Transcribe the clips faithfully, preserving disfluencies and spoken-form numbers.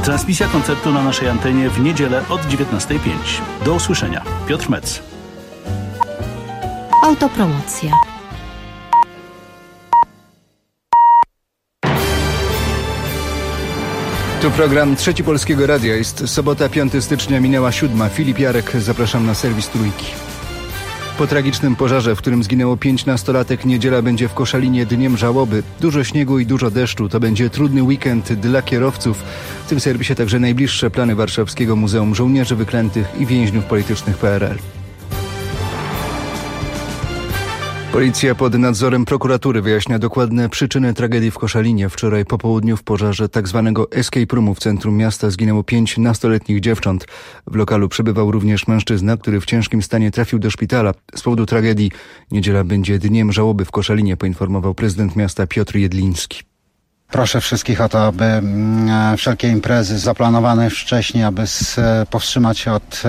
Transmisja koncertu na naszej antenie w niedzielę od dziewiętnastej pięć. Do usłyszenia. Piotr Mec. Autopromocja. Tu program Trzeci Polskiego Radia. Jest sobota, piątego stycznia, minęła siódma. Filip Jarek, zapraszam na serwis Trójki. Po tragicznym pożarze, w którym zginęło pięć nastolatek, niedziela będzie w Koszalinie dniem żałoby. Dużo śniegu i dużo deszczu. To będzie trudny weekend dla kierowców. W tym serwisie także najbliższe plany Warszawskiego Muzeum Żołnierzy Wyklętych i Więźniów Politycznych P R L. Policja pod nadzorem prokuratury wyjaśnia dokładne przyczyny tragedii w Koszalinie. Wczoraj po południu w pożarze tzw. escape roomu w centrum miasta zginęło pięć nastoletnich dziewcząt. W lokalu przebywał również mężczyzna, który w ciężkim stanie trafił do szpitala. Z powodu tragedii niedziela będzie dniem żałoby w Koszalinie, poinformował prezydent miasta Piotr Jedliński. Proszę wszystkich o to, aby wszelkie imprezy zaplanowane wcześniej, aby powstrzymać się od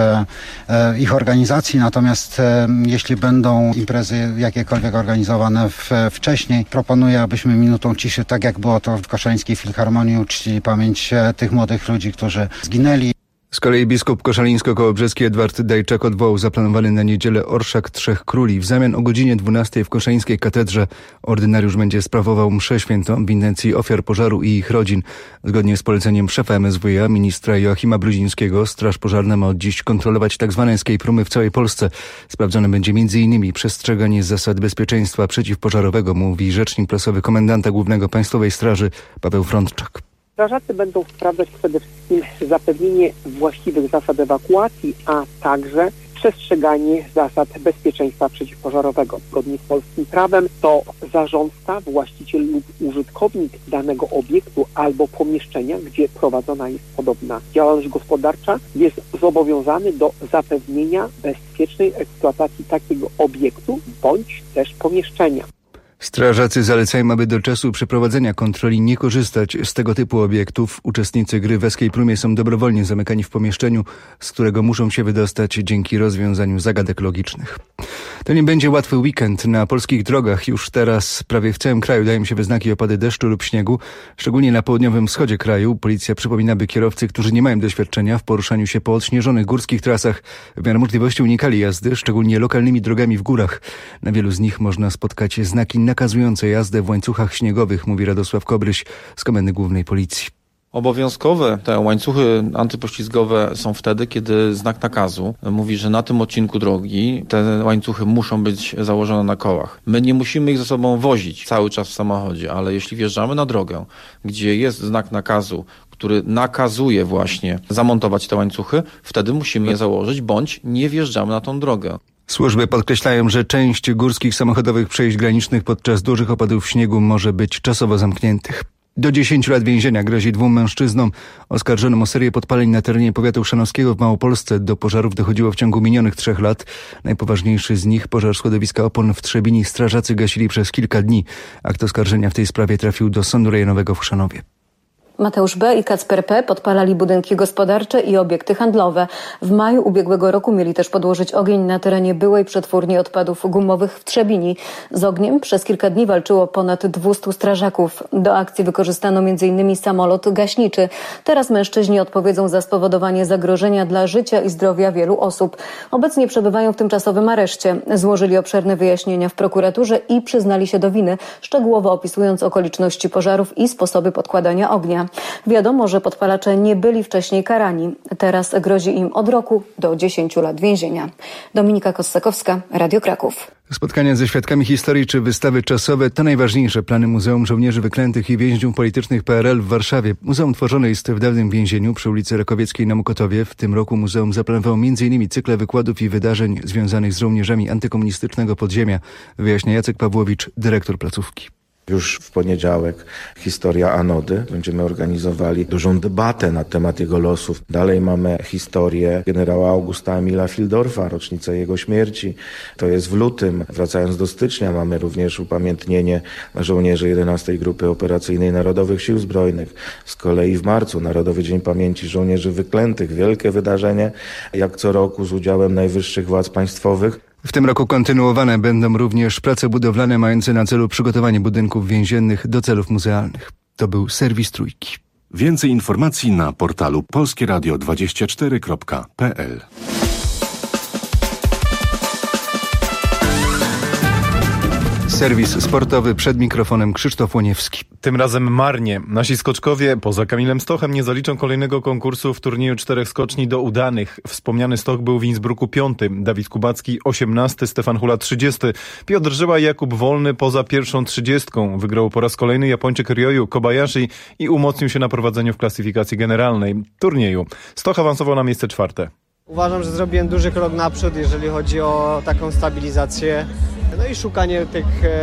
ich organizacji. Natomiast jeśli będą imprezy jakiekolwiek organizowane wcześniej, proponuję, abyśmy minutą ciszy, tak jak było to w Koszalińskiej Filharmonii, uczcili pamięć tych młodych ludzi, którzy zginęli. Z kolei biskup koszalińsko-kołobrzeski Edward Dajczak odwołał zaplanowany na niedzielę orszak Trzech Króli. W zamian o godzinie dwunastej w Koszalińskiej Katedrze ordynariusz będzie sprawował mszę świętą w intencji ofiar pożaru i ich rodzin. Zgodnie z poleceniem szefa M S W iA, ministra Joachima Bluzińskiego, Straż Pożarna ma od dziś kontrolować tzw. escape roomy w całej Polsce. Sprawdzone będzie między innymi przestrzeganie zasad bezpieczeństwa przeciwpożarowego, mówi rzecznik prasowy komendanta głównego Państwowej Straży Paweł Frądczak. Strażacy będą sprawdzać przede wszystkim zapewnienie właściwych zasad ewakuacji, a także przestrzeganie zasad bezpieczeństwa przeciwpożarowego. Zgodnie z polskim prawem to zarządca, właściciel lub użytkownik danego obiektu albo pomieszczenia, gdzie prowadzona jest podobna działalność gospodarcza, jest zobowiązany do zapewnienia bezpiecznej eksploatacji takiego obiektu bądź też pomieszczenia. Strażacy zalecają, aby do czasu przeprowadzenia kontroli nie korzystać z tego typu obiektów. Uczestnicy gry w escape roomie są dobrowolnie zamykani w pomieszczeniu, z którego muszą się wydostać dzięki rozwiązaniu zagadek logicznych. To nie będzie łatwy weekend. Na polskich drogach już teraz prawie w całym kraju dają się we znaki opady deszczu lub śniegu. Szczególnie na południowym wschodzie kraju. Policja przypomina, by kierowcy, którzy nie mają doświadczenia w poruszaniu się po odśnieżonych górskich trasach, w miarę możliwości unikali jazdy, szczególnie lokalnymi drogami w górach. Na wielu z nich można spotkać znaki nakazujące jazdę w łańcuchach śniegowych, mówi Radosław Kobryś z Komendy Głównej Policji. Obowiązkowe te łańcuchy antypoślizgowe są wtedy, kiedy znak nakazu mówi, że na tym odcinku drogi te łańcuchy muszą być założone na kołach. My nie musimy ich ze sobą wozić cały czas w samochodzie, ale jeśli wjeżdżamy na drogę, gdzie jest znak nakazu, który nakazuje właśnie zamontować te łańcuchy, wtedy musimy je założyć, bądź nie wjeżdżamy na tą drogę. Służby podkreślają, że część górskich samochodowych przejść granicznych podczas dużych opadów śniegu może być czasowo zamkniętych. Do dziesięciu lat więzienia grozi dwóm mężczyznom oskarżonym o serię podpaleń na terenie powiatu chrzanowskiego w Małopolsce. Do pożarów dochodziło w ciągu minionych trzech lat. Najpoważniejszy z nich, pożar składowiska opon w Trzebini, strażacy gasili przez kilka dni. Akt oskarżenia w tej sprawie trafił do Sądu Rejonowego w Chrzanowie. Mateusz B. i Kacper P. podpalali budynki gospodarcze i obiekty handlowe. W maju ubiegłego roku mieli też podłożyć ogień na terenie byłej przetwórni odpadów gumowych w Trzebini. Z ogniem przez kilka dni walczyło ponad dwustu strażaków. Do akcji wykorzystano między innymi samolot gaśniczy. Teraz mężczyźni odpowiedzą za spowodowanie zagrożenia dla życia i zdrowia wielu osób. Obecnie przebywają w tymczasowym areszcie. Złożyli obszerne wyjaśnienia w prokuraturze i przyznali się do winy, szczegółowo opisując okoliczności pożarów i sposoby podkładania ognia. Wiadomo, że podpalacze nie byli wcześniej karani. Teraz grozi im od roku do dziesięciu lat więzienia. Dominika Kossakowska, Radio Kraków. Spotkania ze świadkami historii czy wystawy czasowe to najważniejsze plany Muzeum Żołnierzy Wyklętych i Więźniów Politycznych P R L w Warszawie. Muzeum tworzone jest w dawnym więzieniu przy ulicy Rakowieckiej na Mokotowie. W tym roku muzeum zaplanowało między innymi cykle wykładów i wydarzeń związanych z żołnierzami antykomunistycznego podziemia, wyjaśnia Jacek Pawłowicz, dyrektor placówki. Już w poniedziałek historia Anody. Będziemy organizowali dużą debatę na temat jego losów. Dalej mamy historię generała Augusta Emila Fildorfa, rocznicę jego śmierci. To jest w lutym. Wracając do stycznia mamy również upamiętnienie żołnierzy jedenastej Grupy Operacyjnej Narodowych Sił Zbrojnych. Z kolei w marcu Narodowy Dzień Pamięci Żołnierzy Wyklętych. Wielkie wydarzenie, jak co roku z udziałem najwyższych władz państwowych. W tym roku kontynuowane będą również prace budowlane mające na celu przygotowanie budynków więziennych do celów muzealnych. To był serwis Trójki. Więcej informacji na portalu polskie radio dwadzieścia cztery kropka p l. Serwis sportowy, przed mikrofonem Krzysztof Łoniewski. Tym razem marnie. Nasi skoczkowie poza Kamilem Stochem nie zaliczą kolejnego konkursu w turnieju czterech skoczni do udanych. Wspomniany Stoch był w Innsbrucku piąty, Dawid Kubacki osiemnasty, Stefan Hula trzydziesty. Piotr Żyła i Jakub Wolny poza pierwszą trzydziestką. Wygrał po raz kolejny Japończyk Ryoyu Kobayashi i umocnił się na prowadzeniu w klasyfikacji generalnej turnieju. Stoch awansował na miejsce czwarte. Uważam, że zrobiłem duży krok naprzód, jeżeli chodzi o taką stabilizację. No i szukanie tych,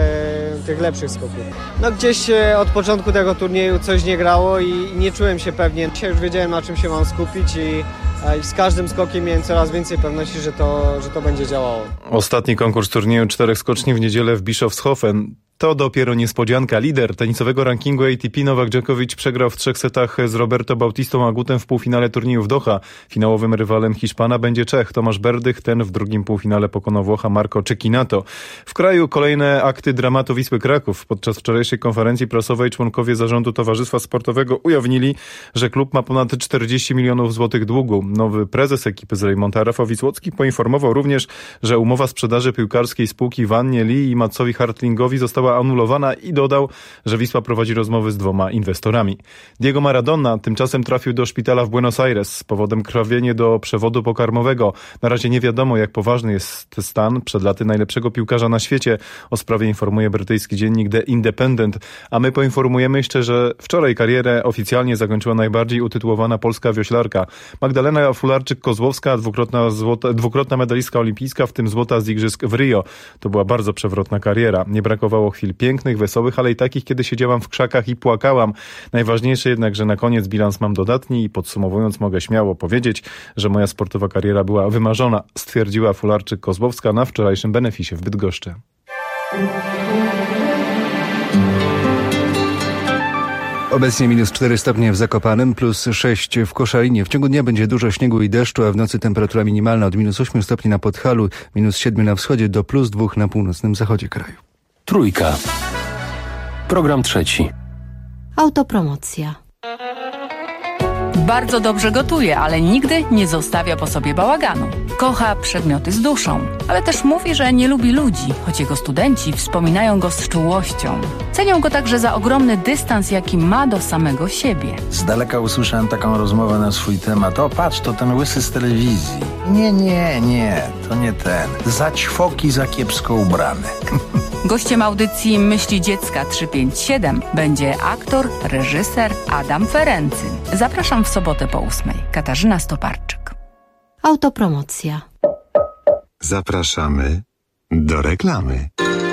e, tych lepszych skoków. No gdzieś e, od początku tego turnieju coś nie grało i nie czułem się pewnie. Dzisiaj już wiedziałem, na czym się mam skupić i, e, i z każdym skokiem miałem coraz więcej pewności, że to, że to będzie działało. Ostatni konkurs turnieju czterech skoczni w niedzielę w Bischofshofen. To dopiero niespodzianka. Lider tenisowego rankingu A T P Nowak Djokovic przegrał w trzech setach z Roberto Bautistą Agutem w półfinale turnieju w Doha. Finałowym rywalem Hiszpana będzie Czech Tomasz Berdych. Ten w drugim półfinale pokonał Włocha Marco Cecchinato. W kraju kolejne akty dramatu Wisły Kraków. Podczas wczorajszej konferencji prasowej członkowie zarządu Towarzystwa Sportowego ujawnili, że klub ma ponad czterdzieści milionów złotych długu. Nowy prezes ekipy z Rejmonta Rafał Wisłocki poinformował również, że umowa sprzedaży piłkarskiej spółki Wannie Lee i Matsowi Hartlingowi została anulowana i dodał, że Wisła prowadzi rozmowy z dwoma inwestorami. Diego Maradona tymczasem trafił do szpitala w Buenos Aires z powodem krwawienia do przewodu pokarmowego. Na razie nie wiadomo, jak poważny jest stan przed laty najlepszego piłkarza na świecie. O sprawie informuje brytyjski dziennik The Independent, a my poinformujemy jeszcze, że wczoraj karierę oficjalnie zakończyła najbardziej utytułowana polska wioślarka. Magdalena Fularczyk-Kozłowska, dwukrotna, złota, dwukrotna medalistka olimpijska, w tym złota z igrzysk w Rio. To była bardzo przewrotna kariera. Nie brakowało chwil pięknych, wesołych, ale i takich, kiedy siedziałam w krzakach i płakałam. Najważniejsze jednak, że na koniec bilans mam dodatni i podsumowując mogę śmiało powiedzieć, że moja sportowa kariera była wymarzona, stwierdziła Fularczyk-Kozłowska na wczorajszym beneficie w Bydgoszczy. Obecnie minus cztery stopnie w Zakopanem, plus sześć w Koszalinie. W ciągu dnia będzie dużo śniegu i deszczu, a w nocy temperatura minimalna od minus ośmiu stopni na Podhalu, minus siedmiu na wschodzie do plus dwóch na północnym zachodzie kraju. Trójka. Program trzeci. Autopromocja. Bardzo dobrze gotuje, ale nigdy nie zostawia po sobie bałaganu. Kocha przedmioty z duszą, ale też mówi, że nie lubi ludzi, choć jego studenci wspominają go z czułością. Cenią go także za ogromny dystans, jaki ma do samego siebie. Z daleka usłyszałem taką rozmowę na swój temat. O, patrz, to ten łysy z telewizji. Nie, nie, nie, to nie ten. Za ćwoki, za kiepsko ubrany. Gościem audycji Myśli Dziecka trzysta pięćdziesiąt siedem będzie aktor, reżyser Adam Ferencyn. Zapraszam w sobotę po ósmej. Katarzyna Stoparczyk. Autopromocja. Zapraszamy do reklamy.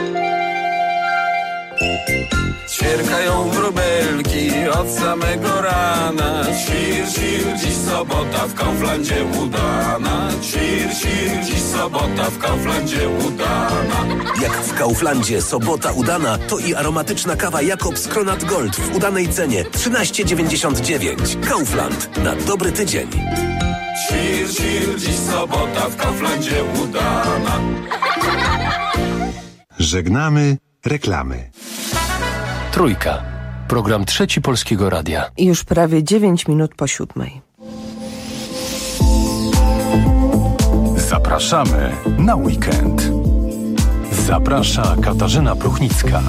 Ćwierkają wróbelki od samego rana. Świr, świr, dziś sobota w Kauflandzie udana. Świr, świr, dziś sobota w Kauflandzie udana. Jak w Kauflandzie sobota udana, to i aromatyczna kawa Jakobs Kronat Gold w udanej cenie trzynaście dziewięćdziesiąt dziewięć. Kaufland. Na dobry tydzień. Świr, świr, dziś sobota w Kauflandzie udana. Żegnamy reklamy. Trójka. Program trzeci Polskiego Radia. Już prawie dziewięć minut po siódmej. Zapraszamy na weekend. Zaprasza Katarzyna Pruchnicka.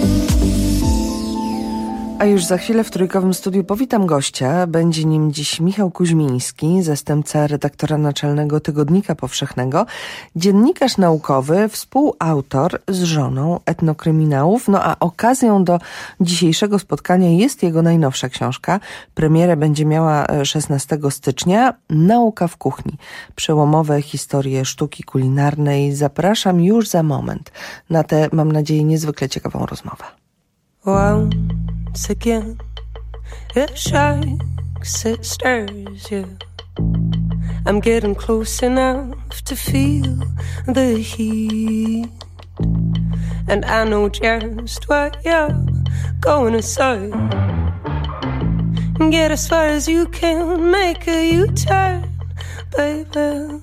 A już za chwilę w trójkowym studiu powitam gościa. Będzie nim dziś Michał Kuźmiński, zastępca redaktora naczelnego Tygodnika Powszechnego, dziennikarz naukowy, współautor z żoną etnokryminałów. No a okazją do dzisiejszego spotkania jest jego najnowsza książka. Premierę będzie miała szesnastego stycznia. Nauka w kuchni. Przełomowe historie sztuki kulinarnej. Zapraszam już za moment na tę, mam nadzieję, niezwykle ciekawą rozmowę. Wow. Once again, it shakes, it stirs you. I'm getting close enough to feel the heat, and I know just what you're going to say. Get as far as you can, make a U-turn, baby.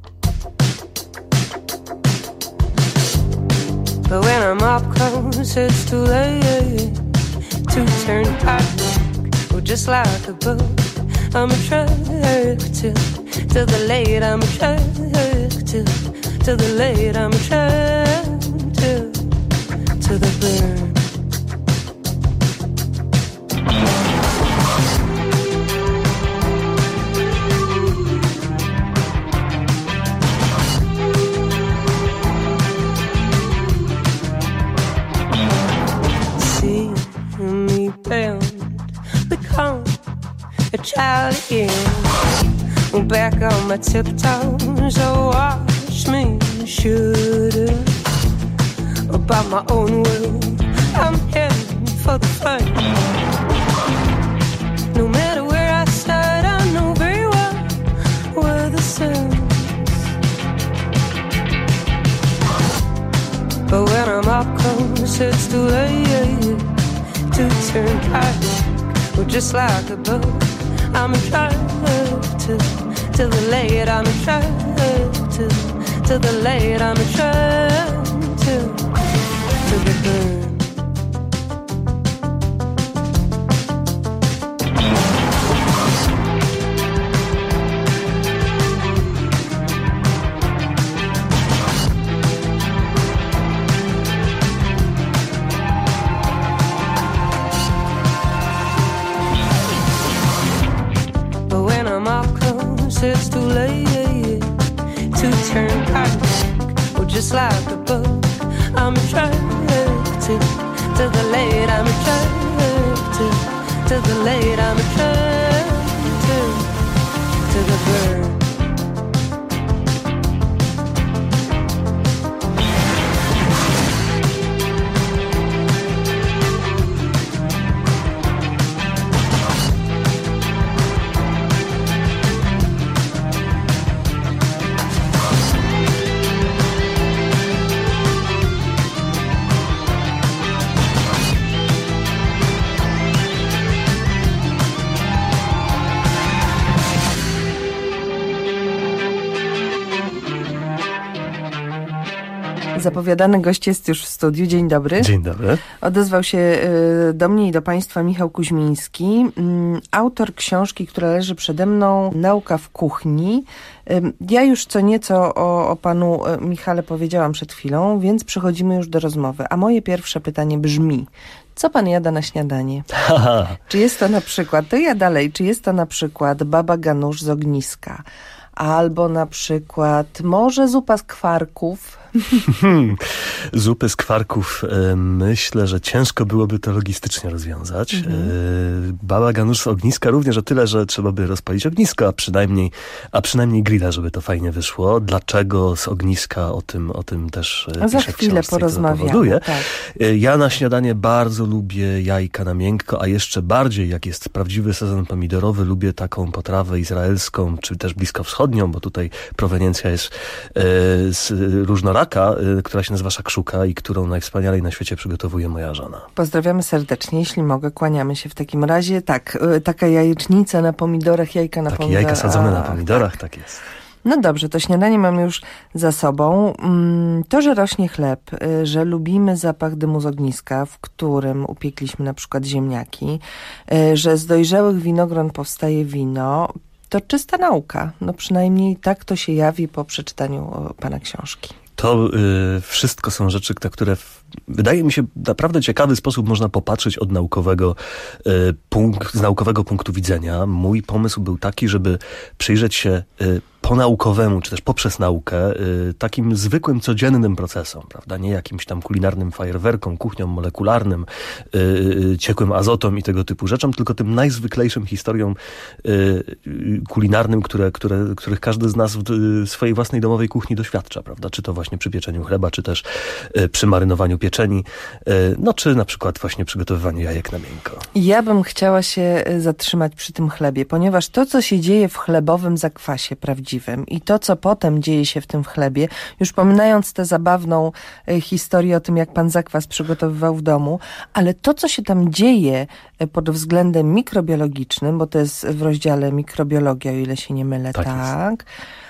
But when I'm up close, it's too late to turn back. well, just like a book, I'm attracted to the late, I'm attracted to the late, I'm attracted to the burn. A child again, I'm back on my tiptoes. Oh, watch me shoot about my own will. I'm heading for the front. No matter where I start, I know very well where the sun. But when I'm up close, it's too late to turn back. Well, just like a book, I'm attracted to the late, I'm attracted to the late, I'm attracted to the burn. It's too late to turn back. Well, just like a book, I'm attracted to the late, I'm attracted to the late, I'm attracted to the burn. Zapowiadany gość jest już w studiu. Dzień dobry. Dzień dobry. Odezwał się do mnie i do Państwa Michał Kuźmiński, autor książki, która leży przede mną, Nauka w kuchni. Ja już co nieco o, o panu Michale powiedziałam przed chwilą, więc przechodzimy już do rozmowy. A moje pierwsze pytanie brzmi: co pan jada na śniadanie? Czy jest to na przykład, to ja dalej, czy jest to na przykład baba ganusz z ogniska? Albo na przykład może zupa z kwarków? Zupy z kwarków, e, myślę, że ciężko byłoby to logistycznie rozwiązać. Mhm. E, baba ganusz z ogniska również o tyle, że trzeba by rozpalić ognisko, a przynajmniej, a przynajmniej grilla, żeby to fajnie wyszło. Dlaczego z ogniska, o tym, o tym też a za chwilę porozmawiamy. Tak. E, ja na śniadanie bardzo lubię jajka na miękko, a jeszcze bardziej, jak jest prawdziwy sezon pomidorowy, lubię taką potrawę izraelską, czy też bliskowschodnią, bo tutaj proweniencja jest e, z różnoraka, która się nazywa szakszuka i którą najwspanialej na świecie przygotowuje moja żona. Pozdrawiamy serdecznie, jeśli mogę, kłaniamy się w takim razie. Tak, taka jajecznica na pomidorach, jajka na Takie pomidorach. Takie jajka sadzone na pomidorach, tak. tak jest. No dobrze, to śniadanie mam już za sobą. To, że rośnie chleb, że lubimy zapach dymu z ogniska, w którym upiekliśmy na przykład ziemniaki, że z dojrzałych winogron powstaje wino, to czysta nauka. No przynajmniej tak to się jawi po przeczytaniu pana książki. To y, wszystko są rzeczy, na które w, wydaje mi się w naprawdę ciekawy sposób można popatrzeć od naukowego, y, punkt, z naukowego punktu widzenia. Mój pomysł był taki, żeby przyjrzeć się y, po naukowemu, czy też poprzez naukę, y, takim zwykłym, codziennym procesom, prawda? Nie jakimś tam kulinarnym fajerwerkom, kuchniom molekularnym, y, y, ciekłym azotom i tego typu rzeczom, tylko tym najzwyklejszym historiom y, y, kulinarnym, które, które, których każdy z nas w y, swojej własnej domowej kuchni doświadcza, prawda? Czy to właśnie przy pieczeniu chleba, czy też y, przy marynowaniu pieczeni, y, no czy na przykład właśnie przygotowywaniu jajek na miękko. Ja bym chciała się zatrzymać przy tym chlebie, ponieważ to, co się dzieje w chlebowym zakwasie prawdziwym i to, co potem dzieje się w tym chlebie, już pominając tę zabawną y, historię o tym, jak pan zakwas przygotowywał w domu, ale to, co się tam dzieje y, pod względem mikrobiologicznym, bo to jest w rozdziale mikrobiologia, o ile się nie mylę, tak, tak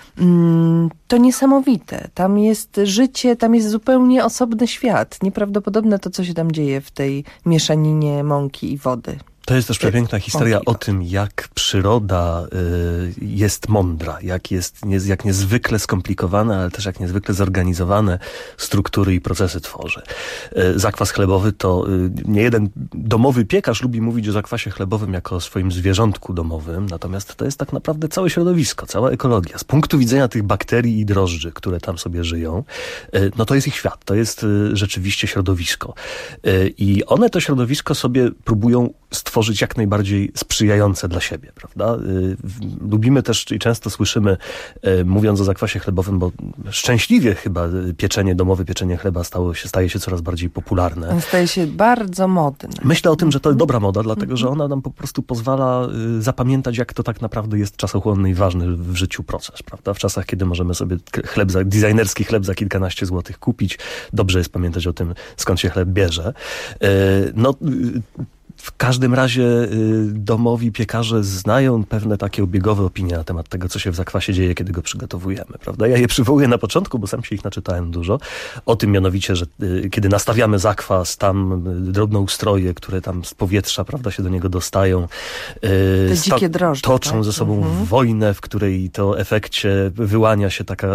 to niesamowite. Tam jest życie, tam jest zupełnie osobny świat. Nieprawdopodobne to, co się tam dzieje w tej mieszaninie mąki i wody. To jest też przepiękna historia o tym, jak przyroda y, jest mądra, jak jest nie, jak niezwykle skomplikowane, ale też jak niezwykle zorganizowane struktury i procesy tworzy. Y, zakwas chlebowy to y, nie jeden domowy piekarz lubi mówić o zakwasie chlebowym jako o swoim zwierzątku domowym, natomiast to jest tak naprawdę całe środowisko, cała ekologia. Z punktu widzenia tych bakterii i drożdży, które tam sobie żyją, y, no to jest ich świat, to jest y, rzeczywiście środowisko. Y, I one to środowisko sobie próbują stworzyć jak najbardziej sprzyjające dla siebie, prawda? Y, lubimy też i często słyszymy, y, mówiąc o zakwasie chlebowym, bo szczęśliwie chyba pieczenie, domowe pieczenie chleba stało się, staje się coraz bardziej popularne. On staje się bardzo modny. Myślę o tym, że to jest dobra moda, dlatego że ona nam po prostu pozwala y, zapamiętać, jak to tak naprawdę jest czasochłonny i ważny w życiu proces, prawda? W czasach, kiedy możemy sobie chleb za, designerski chleb za kilkanaście złotych kupić, dobrze jest pamiętać o tym, skąd się chleb bierze. Y, no... Y, W każdym razie y, domowi piekarze znają pewne takie obiegowe opinie na temat tego, co się w zakwasie dzieje, kiedy go przygotowujemy, prawda? Ja je przywołuję na początku, bo sam się ich naczytałem dużo. O tym mianowicie, że y, kiedy nastawiamy zakwas, tam y, drobnoustroje, które tam z powietrza, prawda, się do niego dostają. Y, Te dzikie drożdże. Toczą tak? ze sobą mhm. wojnę, w której to efekcie wyłania się taka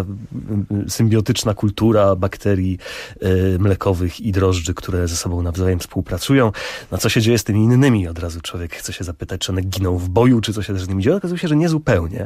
y, symbiotyczna kultura bakterii y, mlekowych i drożdży, które ze sobą nawzajem współpracują. No co się dzieje z tymi innymi? Od razu człowiek chce się zapytać, czy one giną w boju, czy co się też z nimi dzieje. Okazuje się, że nie zupełnie.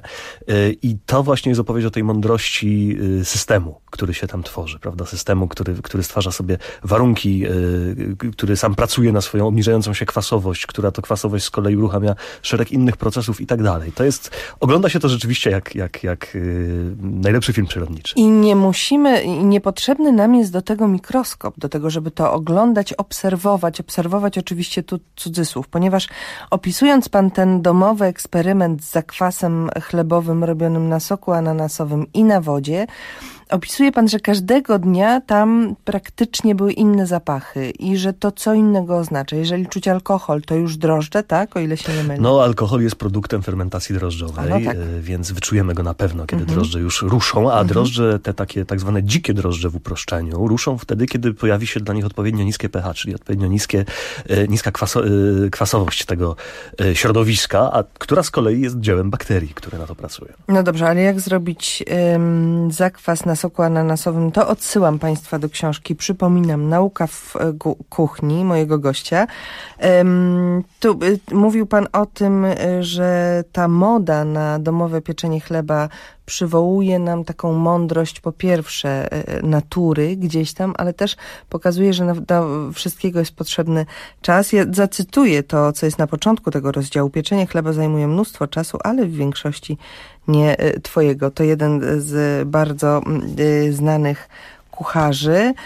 I to właśnie jest opowieść o tej mądrości systemu, który się tam tworzy, prawda? Systemu, który, który stwarza sobie warunki, który sam pracuje na swoją obniżającą się kwasowość, która to kwasowość z kolei uruchamia szereg innych procesów i tak dalej. To jest, ogląda się to rzeczywiście jak, jak, jak najlepszy film przyrodniczy. I nie musimy, i niepotrzebny nam jest do tego mikroskop, do tego, żeby to oglądać, obserwować, obserwować oczywiście tu cudzysłów, ponieważ opisując pan ten domowy eksperyment z zakwasem chlebowym robionym na soku ananasowym i na wodzie, opisuje pan, że każdego dnia tam praktycznie były inne zapachy i że to co innego oznacza. Jeżeli czuć alkohol, to już drożdże, tak? O ile się nie mylę. No, alkohol jest produktem fermentacji drożdżowej, no tak. Więc wyczujemy go na pewno, kiedy mhm. drożdże już ruszą, a mhm. drożdże, te takie tak zwane dzikie drożdże w uproszczeniu, ruszą wtedy, kiedy pojawi się dla nich odpowiednio niskie pH, czyli odpowiednio niskie, niska kwaso, kwasowość tego środowiska, a która z kolei jest dziełem bakterii, które na to pracują. No dobrze, ale jak zrobić ym, zakwas na soku ananasowym, to odsyłam państwa do książki. Przypominam, Nauka w kuchni mojego gościa. Um, tu y, mówił pan o tym, y, że ta moda na domowe pieczenie chleba przywołuje nam taką mądrość, po pierwsze y, natury gdzieś tam, ale też pokazuje, że na, do wszystkiego jest potrzebny czas. Ja zacytuję to, co jest na początku tego rozdziału. Pieczenie chleba zajmuje mnóstwo czasu, ale w większości nie y, twojego. To jeden z bardzo y, znanych kucharzy.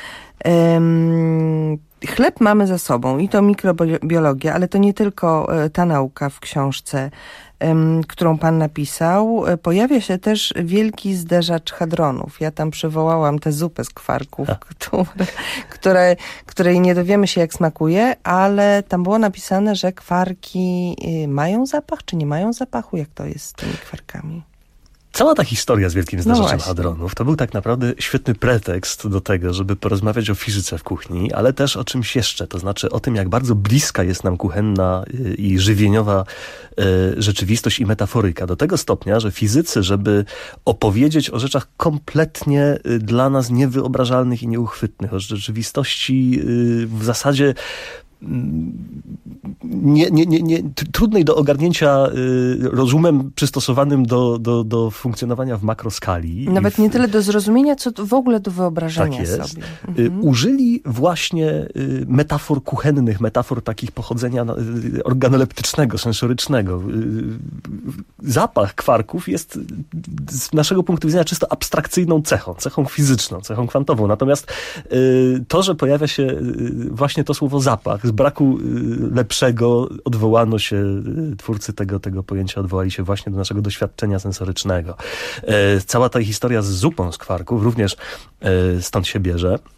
Ym, Chleb mamy za sobą i to mikrobiologia, ale to nie tylko ta nauka w książce, um, którą pan napisał. Pojawia się też wielki zderzacz hadronów. Ja tam przywołałam tę zupę z kwarków, które, które, której nie dowiemy się jak smakuje, ale tam było napisane, że kwarki mają zapach, czy nie mają zapachu? Jak to jest z tymi kwarkami? Cała ta historia z wielkim zderzaczem no hadronów to był tak naprawdę świetny pretekst do tego, żeby porozmawiać o fizyce w kuchni, ale też o czymś jeszcze, to znaczy o tym, jak bardzo bliska jest nam kuchenna i żywieniowa rzeczywistość i metaforyka. Do tego stopnia, że fizycy, żeby opowiedzieć o rzeczach kompletnie dla nas niewyobrażalnych i nieuchwytnych, o rzeczywistości w zasadzie Nie, nie, nie, nie, trudnej do ogarnięcia y, rozumem przystosowanym do, do, do funkcjonowania w makroskali. Nawet w, nie tyle do zrozumienia, co w ogóle do wyobrażenia tak jest. sobie. Y, mhm. Użyli właśnie y, metafor kuchennych, metafor takich pochodzenia y, organoleptycznego, sensorycznego. Y, zapach kwarków jest z naszego punktu widzenia czysto abstrakcyjną cechą, cechą fizyczną, cechą kwantową. Natomiast y, to, że pojawia się y, właśnie to słowo zapach, z braku lepszego odwołano się, twórcy tego, tego pojęcia odwołali się właśnie do naszego doświadczenia sensorycznego. Cała ta historia z zupą z kwarków również stąd się bierze.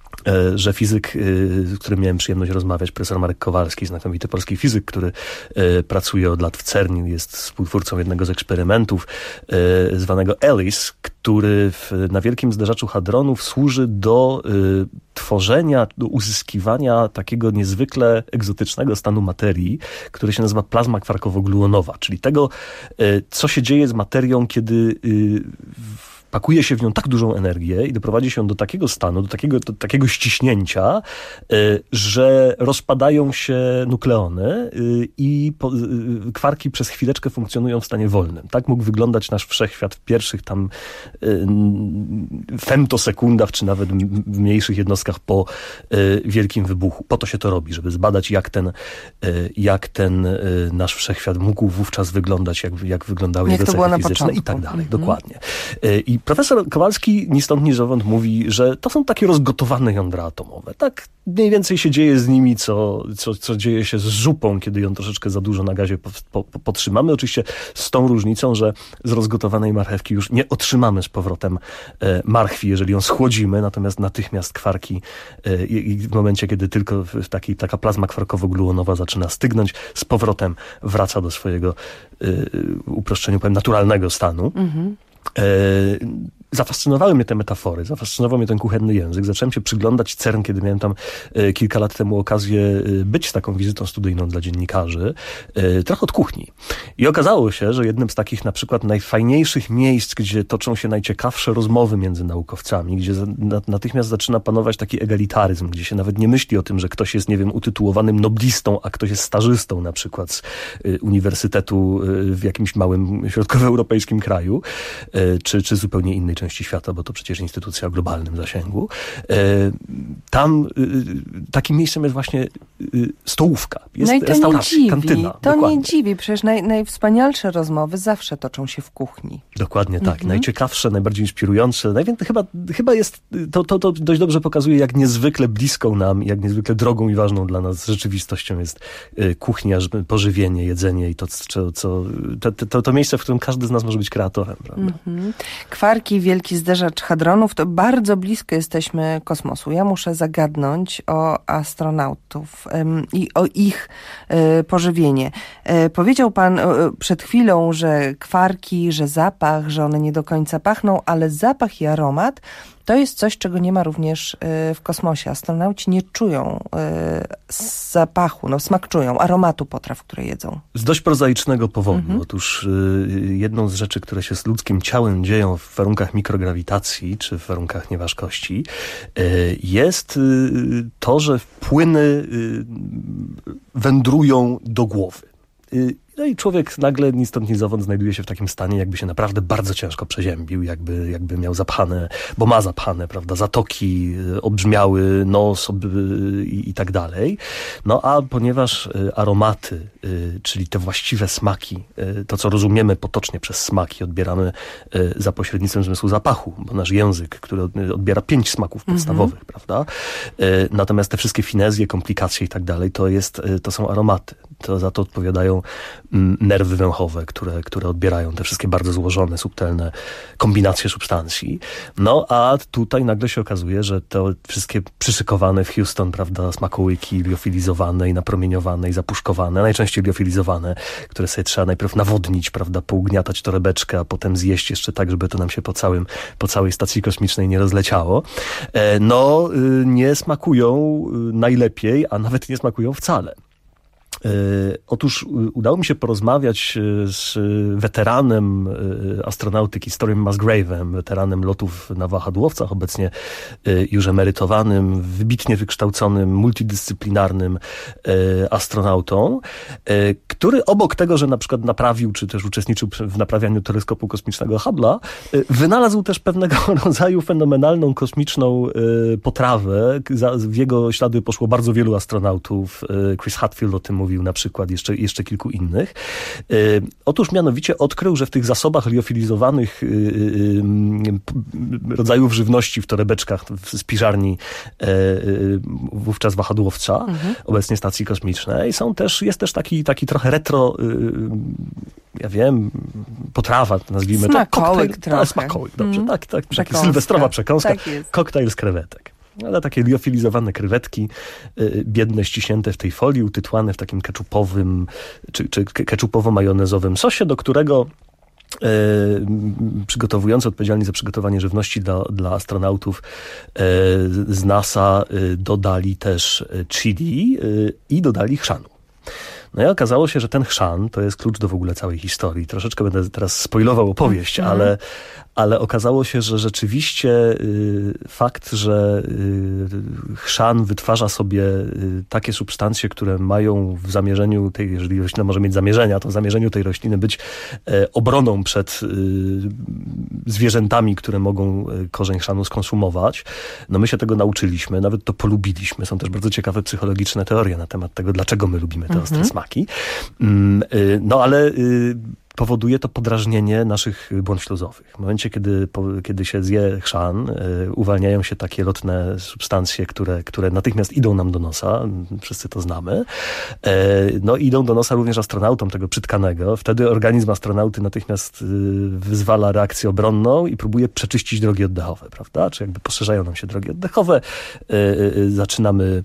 że fizyk, z którym miałem przyjemność rozmawiać, profesor Marek Kowalski, znakomity polski fizyk, który pracuje od lat w CERN, jest współtwórcą jednego z eksperymentów zwanego ELIS, który w, na wielkim zderzaczu hadronów służy do y, tworzenia, do uzyskiwania takiego niezwykle egzotycznego stanu materii, który się nazywa plazma kwarkowo-gluonowa, czyli tego, y, co się dzieje z materią, kiedy y, pakuje się w nią tak dużą energię i doprowadzi się do takiego stanu, do takiego, do takiego ściśnięcia, y, że rozpadają się nukleony y, i po, y, kwarki przez chwileczkę funkcjonują w stanie wolnym. Tak mógł wyglądać nasz wszechświat w pierwszych tam y, femtosekundach, czy nawet w mniejszych jednostkach po y, wielkim wybuchu. Po to się to robi, żeby zbadać, jak ten, y, jak ten y, nasz wszechświat mógł wówczas wyglądać, jak, jak wyglądały jak jego cechy fizyczne początku. I tak dalej. Mhm. Dokładnie. Y, I profesor Kowalski ni stąd, ni zowąd mówi, że to są takie rozgotowane jądra atomowe. Tak mniej więcej się dzieje z nimi, co, co, co dzieje się z zupą, kiedy ją troszeczkę za dużo na gazie po, po, po, podtrzymamy. Oczywiście z tą różnicą, że z rozgotowanej marchewki już nie otrzymamy z powrotem e, marchwi, jeżeli ją schłodzimy, natomiast natychmiast kwarki e, i w momencie, kiedy tylko w taki, taka plazma kwarkowo-gluonowa zaczyna stygnąć, z powrotem wraca do swojego e, uproszczeniu, powiem, naturalnego stanu. Mhm. E, Zafascynowały mnie te metafory, zafascynował mnie ten kuchenny język. Zacząłem się przyglądać CERN, kiedy miałem tam e, kilka lat temu okazję e, być z taką wizytą studyjną dla dziennikarzy, e, trochę od kuchni. I okazało się, że jednym z takich na przykład najfajniejszych miejsc, gdzie toczą się najciekawsze rozmowy między naukowcami, gdzie za, na, natychmiast zaczyna panować taki egalitaryzm, gdzie się nawet nie myśli o tym, że ktoś jest, nie wiem, utytułowanym noblistą, a ktoś jest stażystą na przykład z e, uniwersytetu e, w jakimś małym środkowoeuropejskim kraju, e, czy, czy zupełnie innej części świata, bo to przecież instytucja o globalnym zasięgu. Tam takim miejscem jest właśnie stołówka, jest no i to restauracja, nie dziwi, kantyna. To dokładnie. nie dziwi, przecież naj, najwspanialsze rozmowy zawsze toczą się w kuchni. Dokładnie tak. Mhm. Najciekawsze, najbardziej inspirujące. Najwięcej chyba, chyba jest, to, to, to dość dobrze pokazuje, jak niezwykle bliską nam, jak niezwykle drogą i ważną dla nas rzeczywistością jest kuchnia, pożywienie, jedzenie i to, co, co, to, to, to miejsce, w którym każdy z nas może być kreatorem. Prawda? Mhm. Kwarki, wielki zderzacz hadronów, to bardzo blisko jesteśmy kosmosu. Ja muszę zagadnąć o astronautów ym, i o ich y, pożywienie. Y, powiedział pan y, przed chwilą, że kwarki, że zapach, że one nie do końca pachną, ale zapach i aromat to jest coś, czego nie ma również y, w kosmosie. Astronauci nie czują y, zapachu, no smak czują, aromatu potraw, które jedzą. Z dość prozaicznego powodu. Mhm. Otóż y, jedną z rzeczy, które się z ludzkim ciałem dzieją w warunkach mikrograwitacji, czy w warunkach nieważkości, y, jest y, to, że płyny y, wędrują do głowy. Y, No i człowiek nagle ni stąd ni zowąd znajduje się w takim stanie, jakby się naprawdę bardzo ciężko przeziębił, jakby, jakby miał zapchane, bo ma zapchane, prawda, zatoki, obrzmiały nos ob, i, i tak dalej. No a ponieważ aromaty, czyli te właściwe smaki, to co rozumiemy potocznie przez smaki, odbieramy za pośrednictwem zmysłu zapachu, bo nasz język, który odbiera pięć smaków podstawowych, mm-hmm. prawda? Natomiast te wszystkie finezje, komplikacje i tak dalej, to jest, to są aromaty. To za to odpowiadają nerwy węchowe, które, które odbierają te wszystkie bardzo złożone, subtelne kombinacje substancji. No a tutaj nagle się okazuje, że te wszystkie przyszykowane w Houston, prawda, smakołyki liofilizowane i napromieniowane i zapuszkowane, najczęściej liofilizowane, które sobie trzeba najpierw nawodnić, prawda, pougniatać torebeczkę, a potem zjeść jeszcze tak, żeby to nam się po całym, po całej stacji kosmicznej nie rozleciało. No, nie smakują najlepiej, a nawet nie smakują wcale. Otóż udało mi się porozmawiać z weteranem astronautyki Storym Musgrave'em, weteranem lotów na wahadłowcach, obecnie już emerytowanym, wybitnie wykształconym, multidyscyplinarnym astronautą, który obok tego, że na przykład naprawił, czy też uczestniczył w naprawianiu teleskopu kosmicznego Hubble'a, wynalazł też pewnego rodzaju fenomenalną kosmiczną potrawę. W jego ślady poszło bardzo wielu astronautów. Chris Hadfield o tym mówił. Mówił na przykład, jeszcze, jeszcze kilku innych. Yy, otóż mianowicie odkrył, że w tych zasobach liofilizowanych yy, yy, rodzajów żywności w torebeczkach z piżarni yy, yy, wówczas wahadłowca, mhm. obecnie stacji kosmicznej, są też, jest też taki, taki trochę retro, yy, ja wiem, potrawa, nazwijmy smakołyk to. Koktajl, trochę. Smakołyk, dobrze. Mm. Tak, tak, taki Przekąska. sylwestrowa przekąska. Tak jest. Koktajl z krewetek. ale takie liofilizowane krewetki, biedne, ściśnięte w tej folii, utytłane w takim keczupowym czy, czy keczupowo-majonezowym sosie, do którego E, przygotowujący, odpowiedzialni za przygotowanie żywności dla, dla astronautów e, z NASA e, dodali też chili e, i dodali chrzanu. No i okazało się, że ten chrzan to jest klucz do w ogóle całej historii. Troszeczkę będę teraz spoilował opowieść, mm. ale, ale okazało się, że rzeczywiście y, fakt, że y, chrzan wytwarza sobie y, takie substancje, które mają w zamierzeniu tej, jeżeli roślina może mieć zamierzenia, to w zamierzeniu tej rośliny być y, obroną przed y, zwierzętami, które mogą y, korzeń chrzanu skonsumować. No my się tego nauczyliśmy, nawet to polubiliśmy. Są też bardzo ciekawe psychologiczne teorie na temat tego, dlaczego my lubimy te mm-hmm. ostre smaki. No ale powoduje to podrażnienie naszych błon śluzowych. W momencie, kiedy, kiedy się zje chrzan, uwalniają się takie lotne substancje, które, które natychmiast idą nam do nosa. Wszyscy to znamy. No idą do nosa również astronautom tego przytkanego. Wtedy organizm astronauty natychmiast wyzwala reakcję obronną i próbuje przeczyścić drogi oddechowe, prawda? Czy jakby poszerzają nam się drogi oddechowe. Zaczynamy...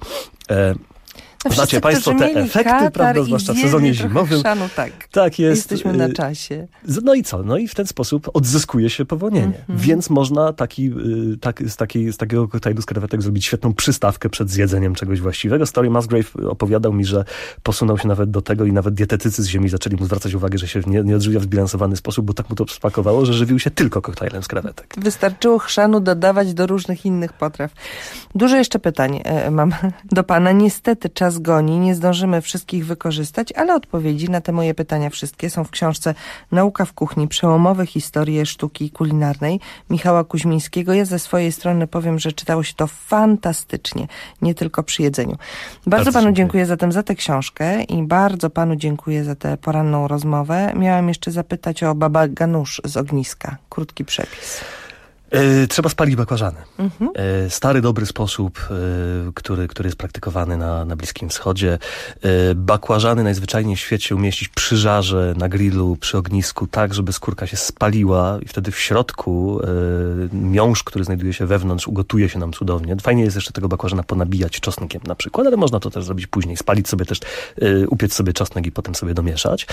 No Znacie Państwo te efekty, prawda, zwłaszcza w sezonie zimowym. Chrzanu, tak. Tak jest. Jesteśmy na czasie. No i co? No i w ten sposób odzyskuje się powonienie. Mm-hmm. Więc można taki, tak, z, takiej, z takiego koktajlu z krewetek zrobić świetną przystawkę przed zjedzeniem czegoś właściwego. Story Musgrave opowiadał mi, że posunął się nawet do tego i nawet dietetycy z ziemi zaczęli mu zwracać uwagę, że się nie, nie odżywia w zbilansowany sposób, bo tak mu to smakowało, że żywił się tylko koktajlem z krewetek. Wystarczyło chrzanu dodawać do różnych innych potraw. Dużo jeszcze pytań e, mam do pana. Niestety czas goni, nie zdążymy wszystkich wykorzystać, ale odpowiedzi na te moje pytania wszystkie są w książce Nauka w kuchni. Przełomowe historie sztuki kulinarnej Michała Kuźmińskiego. Ja ze swojej strony powiem, że czytało się to fantastycznie, nie tylko przy jedzeniu. Bardzo, bardzo panu dziękuję. dziękuję zatem za tę książkę i bardzo panu dziękuję za tę poranną rozmowę. Miałam jeszcze zapytać o baba ganusz z ogniska. Krótki przepis. Trzeba spalić bakłażany. Mhm. Stary, dobry sposób, który, który jest praktykowany na, na Bliskim Wschodzie. Bakłażany najzwyczajniej w świecie umieścić przy żarze, na grillu, przy ognisku, tak, żeby skórka się spaliła i wtedy w środku miąższ, który znajduje się wewnątrz, ugotuje się nam cudownie. Fajnie jest jeszcze tego bakłażana ponabijać czosnkiem na przykład, ale można to też zrobić później. Spalić sobie też, upiec sobie czosnek i potem sobie domieszać.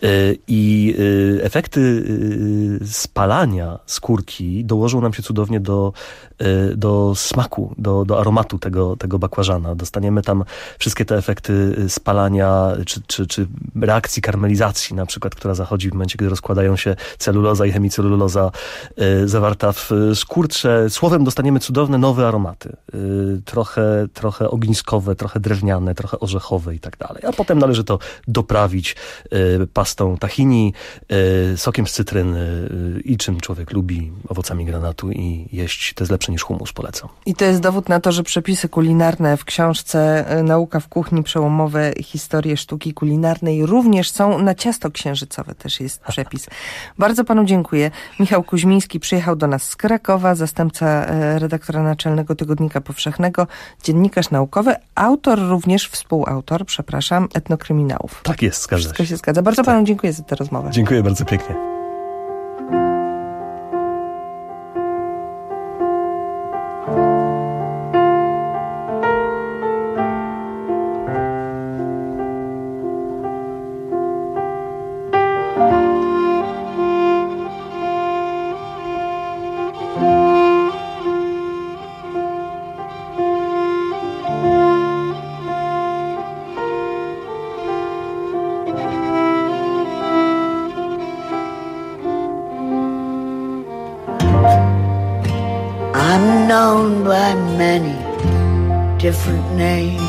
I efekty spalania skórki dołożą nam się cudownie do, do smaku, do, do aromatu tego, tego bakłażana. Dostaniemy tam wszystkie te efekty spalania, czy, czy, czy reakcji karmelizacji na przykład, która zachodzi w momencie, kiedy rozkładają się celuloza i hemiceluloza y, zawarta w skórce. Słowem dostaniemy cudowne, nowe aromaty. Y, trochę, trochę ogniskowe, trochę drewniane, trochę orzechowe i tak dalej. A potem należy to doprawić y, pastą tahini, y, sokiem z cytryny y, i czym człowiek lubi, owocami granatu i jeść. To jest lepsze niż humus, polecam. I to jest dowód na to, że przepisy kulinarne w książce Nauka w kuchni, przełomowe historie sztuki kulinarnej również są na ciasto księżycowe. Też jest przepis. Bardzo panu dziękuję. Michał Kuźmiński przyjechał do nas z Krakowa, zastępca redaktora naczelnego Tygodnika Powszechnego, dziennikarz naukowy, autor również, współautor, przepraszam, etnokryminałów. Tak jest, zgadza się. Wszystko się zgadza. Bardzo panu dziękuję za tę rozmowę. Dziękuję bardzo pięknie. known by many different names.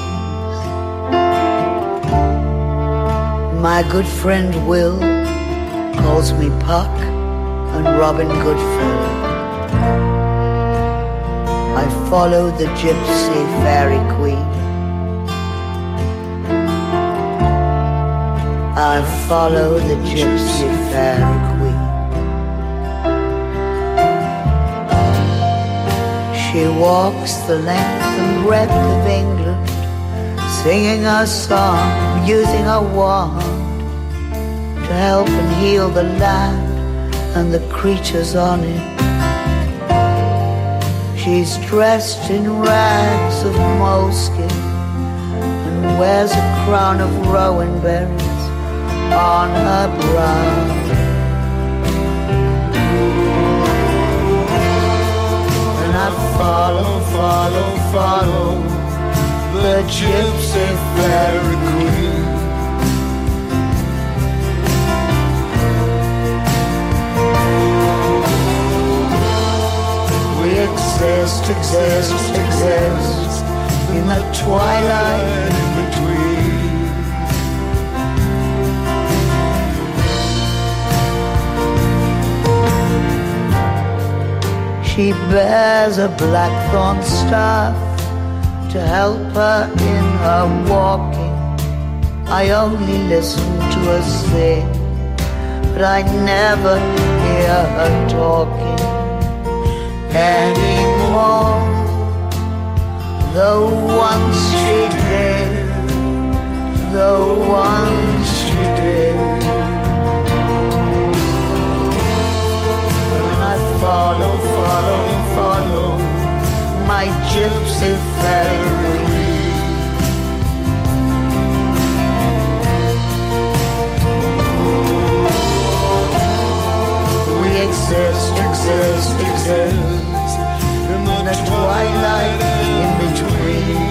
My good friend Will calls me Puck and Robin Goodfellow. I follow the gypsy fairy queen. I follow the gypsy fairy queen. She walks the length and breadth of England, singing a song, using a wand to help and heal the land and the creatures on it. She's dressed in rags of moleskin and wears a crown of rowan berries on her brow. And I follow, follow, follow the gypsy fairy queen. We exist, exist, exist in the twilight in between. She bears a blackthorn staff to help her in her walking. I only listen to her sing, but I never hear her talking anymore. Though once she did, though once she did. And I follow, follow, follow my gypsy fairy. We exist, exist, exist in the twilight in between.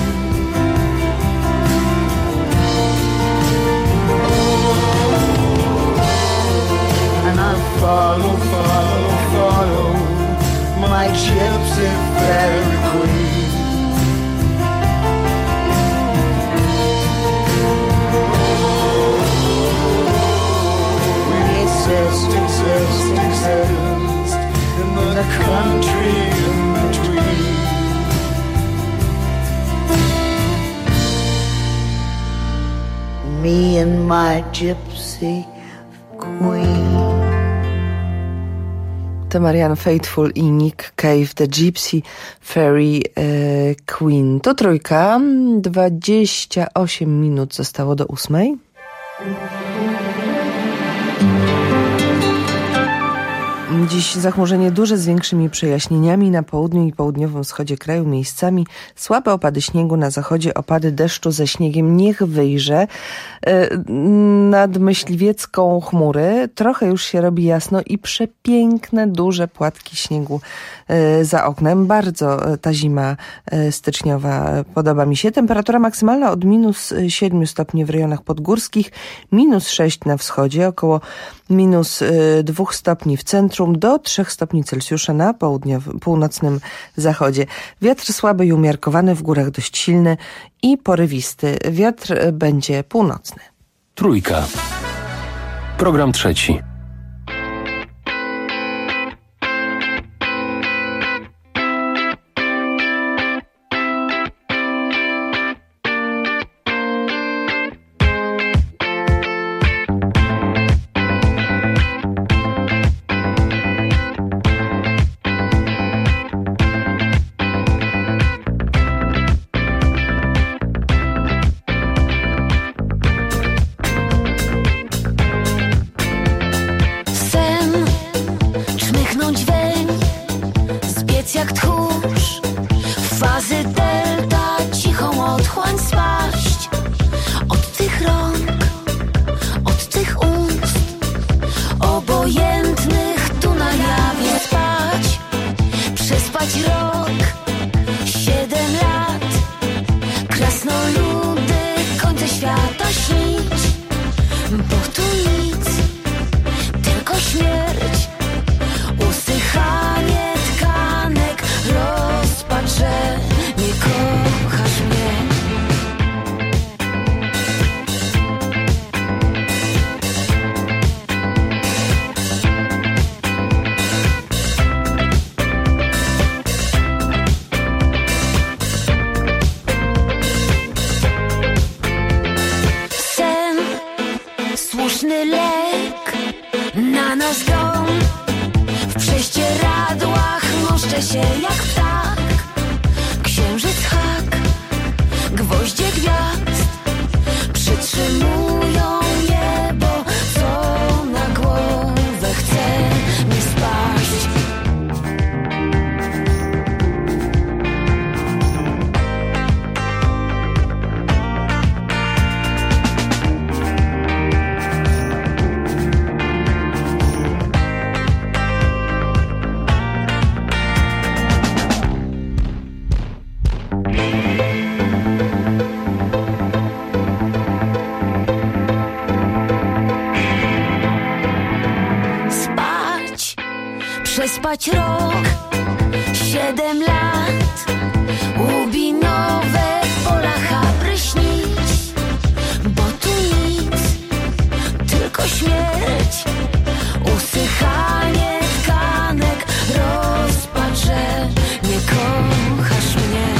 And I follow, follow, follow my gypsy fairy queen. We exist, exist, exist in the country in between. Me and my gypsy queen. To Marianne Faithfull i Nick Cave, The Gypsy Fairy e, Queen. To trójka, dwadzieścia osiem minut zostało do ósmej. Dziś zachmurzenie duże z większymi przejaśnieniami na południu i południowym wschodzie kraju, miejscami słabe opady śniegu, na zachodzie opady deszczu ze śniegiem. Niech wyjrze nad Myśliwiecką chmury. Trochę już się robi jasno i przepiękne, duże płatki śniegu za oknem. Bardzo ta zima styczniowa podoba mi się. Temperatura maksymalna od minus siedmiu stopni w rejonach podgórskich, minus sześć na wschodzie, około minus dwóch stopni w centrum, do trzech stopni Celsjusza na południowym, północnym zachodzie. Wiatr słaby i umiarkowany, w górach dość silny i porywisty. Wiatr będzie północny. Trójka. Program trzeci. przespać rok, siedem lat, łubinowe pola Chabry śnić, bo tu nic, tylko śmierć, usychanie tkanek, rozpacz, że nie kochasz mnie.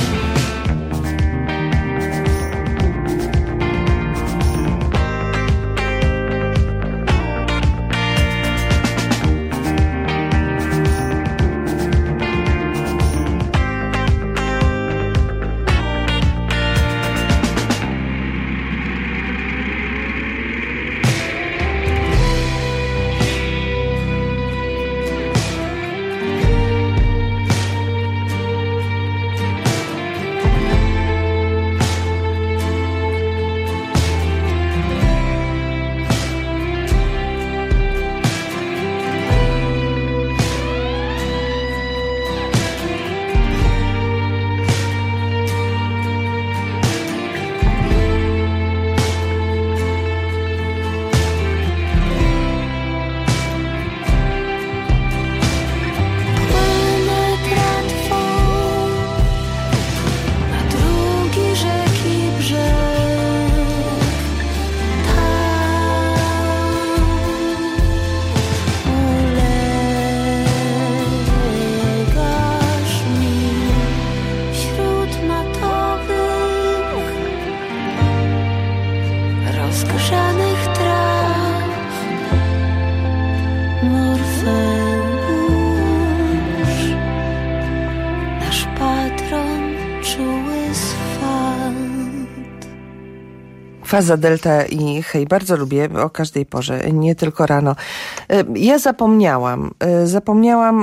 Faza Delta i hej, bardzo lubię o każdej porze, nie tylko rano. Ja zapomniałam, zapomniałam,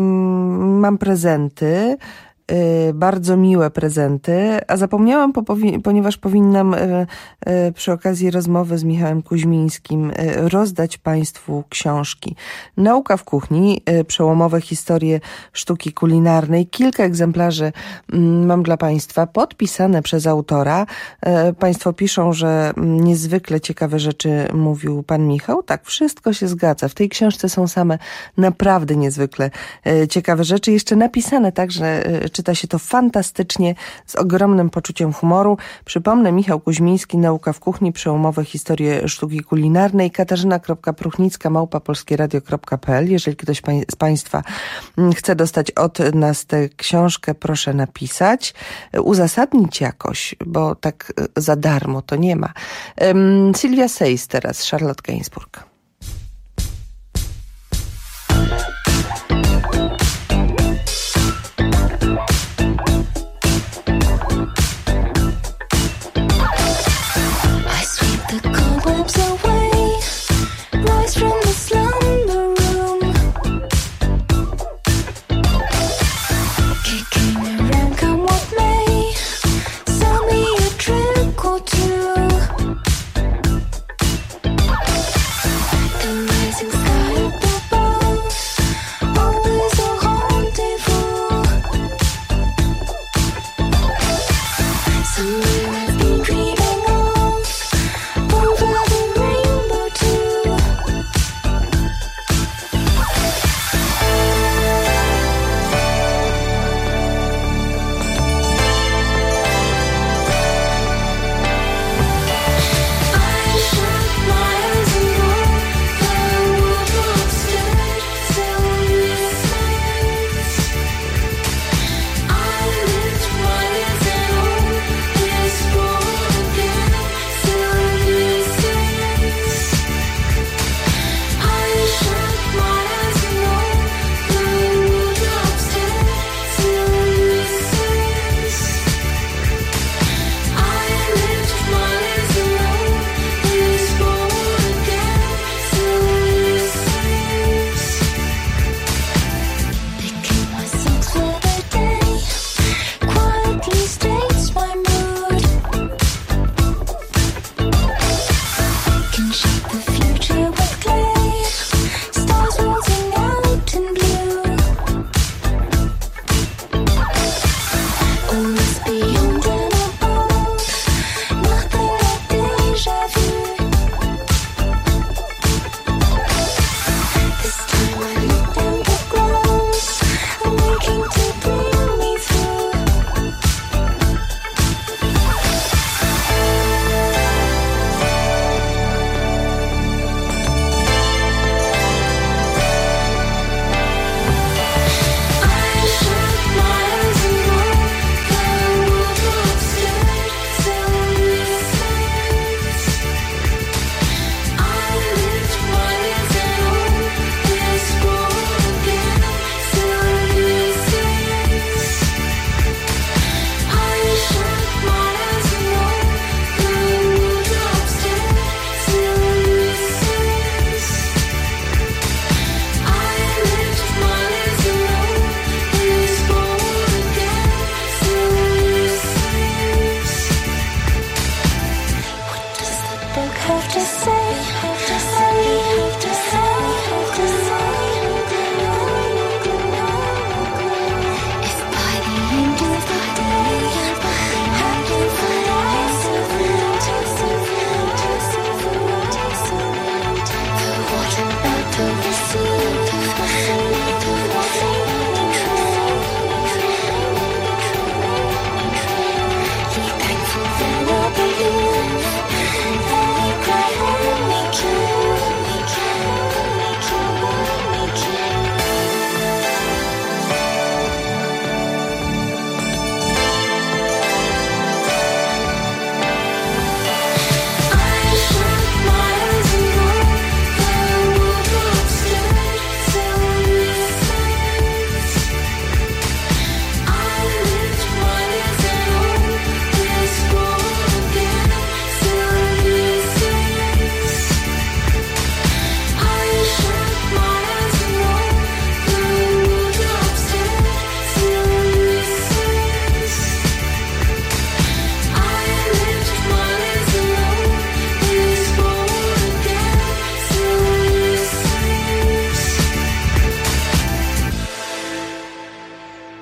mam prezenty, bardzo miłe prezenty, a zapomniałam, ponieważ powinnam przy okazji rozmowy z Michałem Kuźmińskim rozdać Państwu książki. Nauka w kuchni, przełomowe historie sztuki kulinarnej. Kilka egzemplarzy mam dla Państwa, podpisane przez autora. Państwo piszą, że niezwykle ciekawe rzeczy mówił Pan Michał. Tak, wszystko się zgadza. W tej książce są same naprawdę niezwykle ciekawe rzeczy. Jeszcze napisane tak, że czyta się to fantastycznie, z ogromnym poczuciem humoru. Przypomnę, Michał Kuźmiński, Nauka w kuchni, przełomowe historie sztuki kulinarnej. Katarzyna Kropka-Pruchnicka, małpa polskieradio kropka p l. Jeżeli ktoś z Państwa chce dostać od nas tę książkę, proszę napisać. Uzasadnić jakoś, bo tak za darmo to nie ma. Um, Sylwia Sejs teraz, Charlotte Gainsbourg.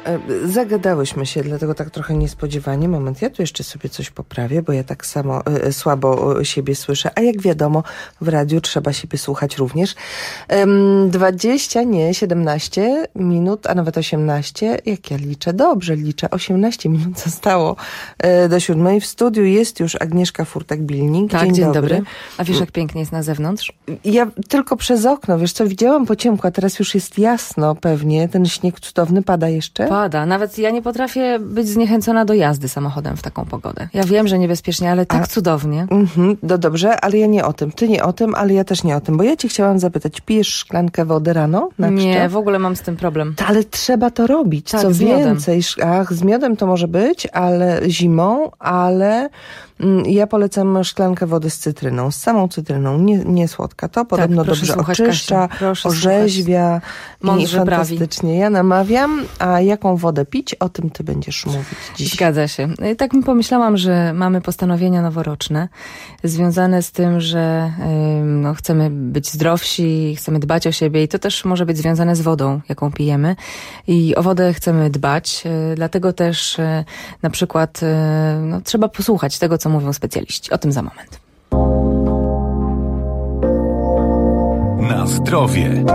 Zagadałyśmy się, dlatego tak trochę niespodziewanie. Moment, ja tu jeszcze sobie coś poprawię, bo ja tak samo y, słabo siebie słyszę, a jak wiadomo, w radiu trzeba siebie słuchać również. Ym, dwadzieścia, nie, siedemnaście minut, a nawet osiemnaście. Jak ja liczę? Dobrze liczę. osiemnaście minut zostało y, do siódmej. W studiu jest już Agnieszka Furtak-Bilnik. Tak, dzień, dzień dobry. dobry. A wiesz, jak pięknie jest na zewnątrz? Ja tylko przez okno, wiesz co, widziałam po ciemku, a teraz już jest jasno pewnie. Ten śnieg cudowny pada jeszcze. Pada. Nawet ja nie potrafię być zniechęcona do jazdy samochodem w taką pogodę. Ja wiem, że niebezpiecznie, ale tak a, cudownie. Mhm, no dobrze, ale ja nie o tym. Ty nie o tym, ale ja też nie o tym, bo ja cię chciałam zapytać, pijesz szklankę wody rano? Na nie, czczo? w ogóle mam z tym problem. Ale trzeba to robić. Tak, Co z miodem. więcej, ach, z miodem to może być, ale zimą, ale mm, ja polecam szklankę wody z cytryną, z samą cytryną, nie, nie słodka. To podobno tak, dobrze słuchać, oczyszcza, proszę orzeźwia i fantastycznie. Prawi. Ja namawiam, a jaką wodę pić, o tym ty będziesz mówić dziś. Zgadza się. I tak mi pomyślałam, że mamy postanowienia noworoczne związane z tym, że yy, no, chcemy być zdrowsi, chcemy dbać o siebie i to też może być związane z wodą, jaką pijemy. I o wodę chcemy dbać, yy, dlatego też yy, na przykład yy, no, trzeba posłuchać tego, co mówią specjaliści. O tym za moment. Na zdrowie.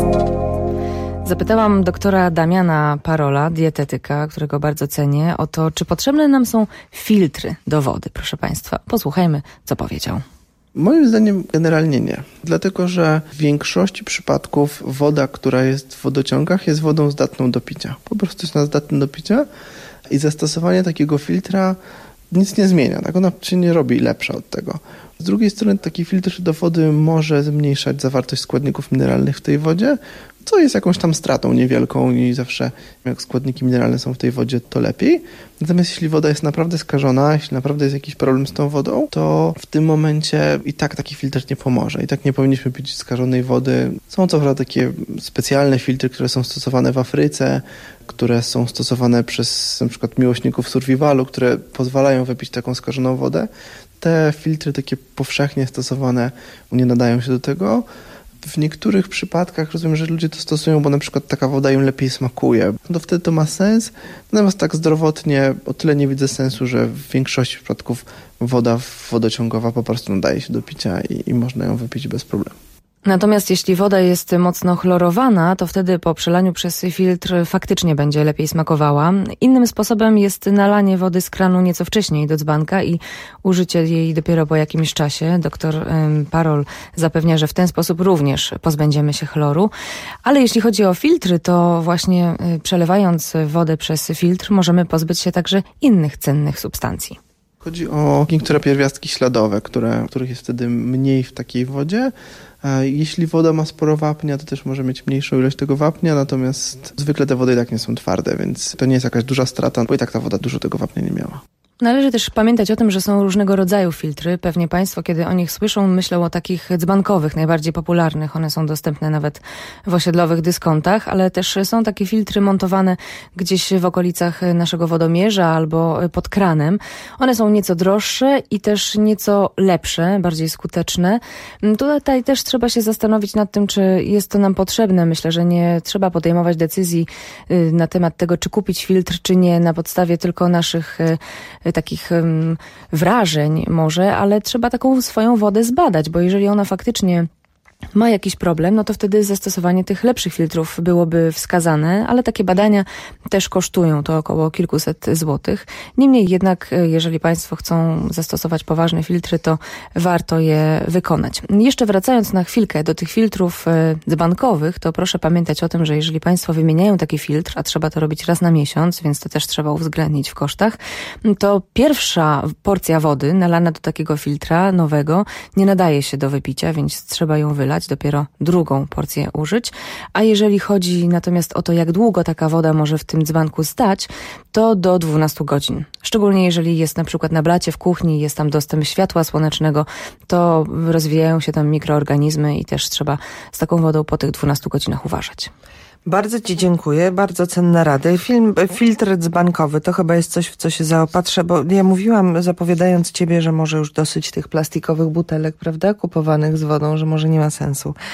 Zapytałam doktora Damiana Parola, dietetyka, którego bardzo cenię, o to, czy potrzebne nam są filtry do wody. Proszę Państwa, posłuchajmy, co powiedział. Moim zdaniem generalnie nie. Dlatego, że w większości przypadków woda, która jest w wodociągach, jest wodą zdatną do picia. Po prostu jest ona zdatna do picia i zastosowanie takiego filtra nic nie zmienia. Tak? Ona się nie robi lepsza od tego. Z drugiej strony taki filtr do wody może zmniejszać zawartość składników mineralnych w tej wodzie, co jest jakąś tam stratą niewielką i zawsze jak składniki mineralne są w tej wodzie, to lepiej. Natomiast jeśli woda jest naprawdę skażona, jeśli naprawdę jest jakiś problem z tą wodą, to w tym momencie i tak taki filtr nie pomoże. I tak nie powinniśmy pić skażonej wody. Są co prawda takie specjalne filtry, które są stosowane w Afryce, które są stosowane przez na przykład miłośników survivalu, które pozwalają wypić taką skażoną wodę. Te filtry takie powszechnie stosowane nie nadają się do tego. W niektórych przypadkach rozumiem, że ludzie to stosują, bo na przykład taka woda im lepiej smakuje. No to wtedy to ma sens. Natomiast tak zdrowotnie o tyle nie widzę sensu, że w większości przypadków woda wodociągowa po prostu nadaje się do picia i, i można ją wypić bez problemu. Natomiast jeśli woda jest mocno chlorowana, to wtedy po przelaniu przez filtr faktycznie będzie lepiej smakowała. Innym sposobem jest nalanie wody z kranu nieco wcześniej do dzbanka i użycie jej dopiero po jakimś czasie. Doktor Parol zapewnia, że w ten sposób również pozbędziemy się chloru. Ale jeśli chodzi o filtry, to właśnie przelewając wodę przez filtr możemy pozbyć się także innych cennych substancji. Chodzi o niektóre pierwiastki śladowe, które, których jest wtedy mniej w takiej wodzie. Jeśli woda ma sporo wapnia, to też może mieć mniejszą ilość tego wapnia, natomiast zwykle te wody i tak nie są twarde, więc to nie jest jakaś duża strata, bo i tak ta woda dużo tego wapnia nie miała. Należy też pamiętać o tym, że są różnego rodzaju filtry. Pewnie Państwo, kiedy o nich słyszą, myślą o takich dzbankowych, najbardziej popularnych. One są dostępne nawet w osiedlowych dyskontach, ale też są takie filtry montowane gdzieś w okolicach naszego wodomierza albo pod kranem. One są nieco droższe i też nieco lepsze, bardziej skuteczne. Tutaj też trzeba się zastanowić nad tym, czy jest to nam potrzebne. Myślę, że nie trzeba podejmować decyzji na temat tego, czy kupić filtr, czy nie, na podstawie tylko naszych takich um, wrażeń może, ale trzeba taką swoją wodę zbadać, bo jeżeli ona faktycznie ma jakiś problem, no to wtedy zastosowanie tych lepszych filtrów byłoby wskazane, ale takie badania też kosztują, to około kilkuset złotych. Niemniej jednak, jeżeli Państwo chcą zastosować poważne filtry, to warto je wykonać. Jeszcze wracając na chwilkę do tych filtrów dzbankowych, to proszę pamiętać o tym, że jeżeli Państwo wymieniają taki filtr, a trzeba to robić raz na miesiąc, więc to też trzeba uwzględnić w kosztach, to pierwsza porcja wody nalana do takiego filtra nowego nie nadaje się do wypicia, więc trzeba ją wylać, dopiero drugą porcję użyć. A jeżeli chodzi natomiast o to, jak długo taka woda może w tym dzbanku stać, to do dwunastu godzin. Szczególnie jeżeli jest na przykład na blacie w kuchni, jest tam dostęp światła słonecznego, to rozwijają się tam mikroorganizmy i też trzeba z taką wodą po tych dwunastu godzinach uważać. Bardzo Ci dziękuję, bardzo cenne rady. Film, filtr dzbankowy to chyba jest coś, w co się zaopatrzę, bo ja mówiłam, zapowiadając Ciebie, że może już dosyć tych plastikowych butelek, prawda, kupowanych z wodą, że może nie ma sensu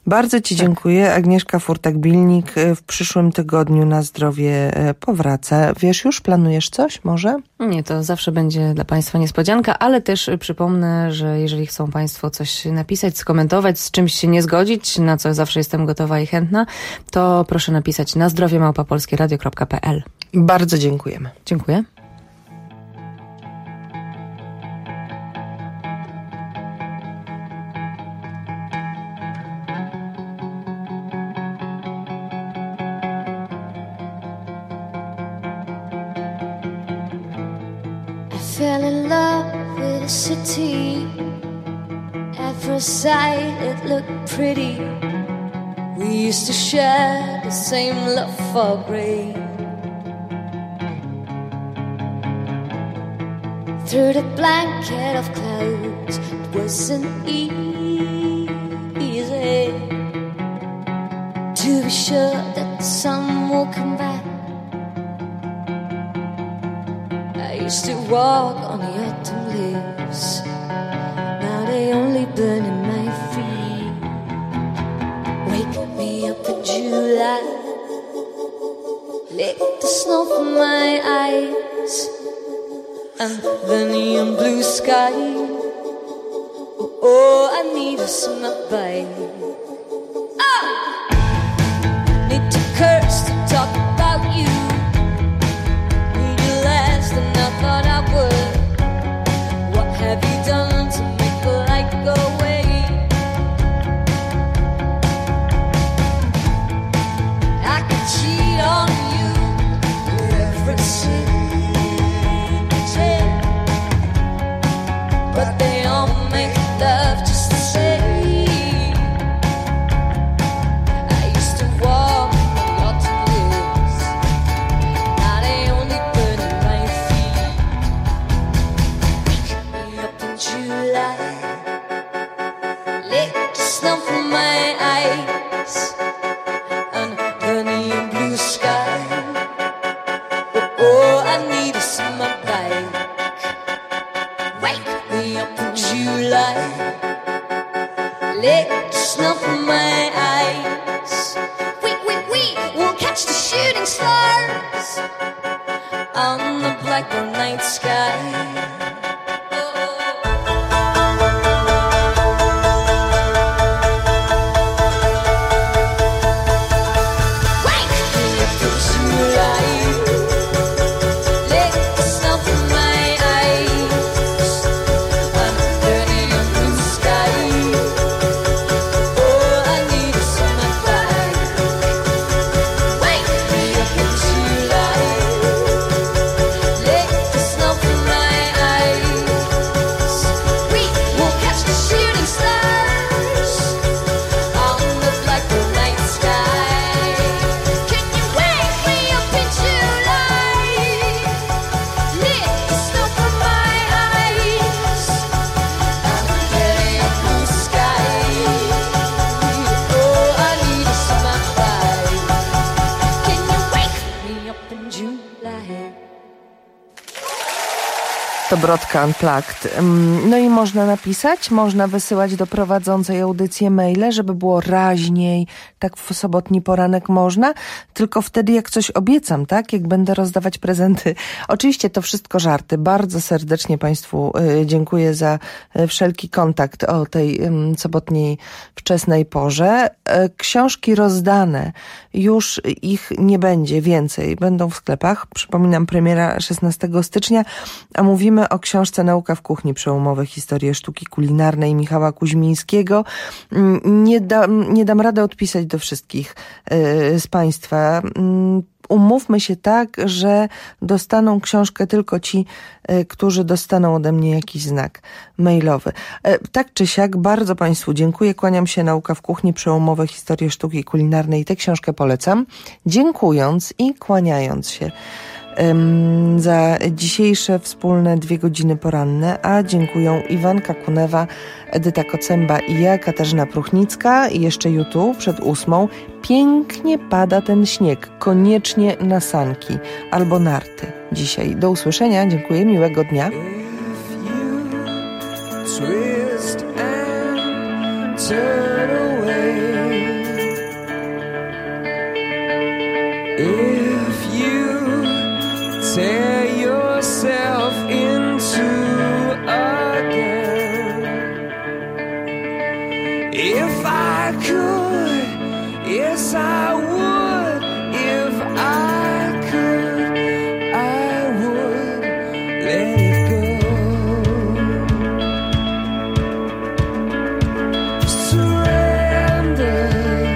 Bardzo Ci dziękuję. Agnieszka Furtak-Bilnik w przyszłym tygodniu na zdrowie powraca. Wiesz już, planujesz coś może? Nie, to zawsze będzie dla Państwa niespodzianka, ale też przypomnę, że jeżeli chcą Państwo coś napisać, skomentować, z czymś się nie zgodzić, na co zawsze jestem gotowa i chętna, to proszę napisać na zdrowie małpa polskie radio kropka p l. Bardzo dziękujemy. Dziękuję. Fell in love with a city. At first sight it looked pretty. We used to share the same love for grain. Through the blanket of clouds, it wasn't easy to be sure that the sun will come back. I used to walk on the autumn leaves. Now they only burn in my feet. Wake me up in July. Lick the snow from my eyes. And the neon blue sky. Oh, oh, I need a summer bite. Oh! Need to curse to talk about you. I thought I would. What have you done to make the light go away? I could cheat on you with every single day, but they all make love just the same. I used to walk on the autumn leaves. Now they only burn in my feet. July, lick the snow from my eyes under the neon blue sky. Oh, oh, I need a summer bike. Wake me up in July, lick the snow from my eyes. We, we, we will catch the shooting stars on the blackbird night sky. To Brodka Unplugged. No i można napisać, można wysyłać do prowadzącej audycję maile, żeby było raźniej, tak w sobotni poranek można, tylko wtedy jak coś obiecam, tak? Jak będę rozdawać prezenty. Oczywiście to wszystko żarty. Bardzo serdecznie Państwu dziękuję za wszelki kontakt o tej sobotniej wczesnej porze. Książki rozdane, już ich nie będzie więcej. Będą w sklepach. Przypominam, premiera szesnastego stycznia, a mówimy o książce Nauka w kuchni, przełomowe historie sztuki kulinarnej Michała Kuźmińskiego. Nie, da, nie dam rady odpisać do wszystkich yy, z Państwa. Yy, umówmy się tak, że dostaną książkę tylko ci, yy, którzy dostaną ode mnie jakiś znak mailowy. Yy, tak czy siak, bardzo Państwu dziękuję. Kłaniam się. Nauka w kuchni, przełomowe historie sztuki kulinarnej. Tę książkę polecam. Dziękując i kłaniając się za dzisiejsze wspólne dwie godziny poranne, a dziękuję Iwanka Kunewa, Edyta Kocęba i ja, Katarzyna Pruchnicka, i jeszcze YouTube przed ósmą. Pięknie pada ten śnieg, koniecznie na sanki albo narty dzisiaj. Do usłyszenia, dziękuję, miłego dnia. Twist and turn away. If you tear yourself into again, if I could, yes I would. If I could, I would let it go. Surrender.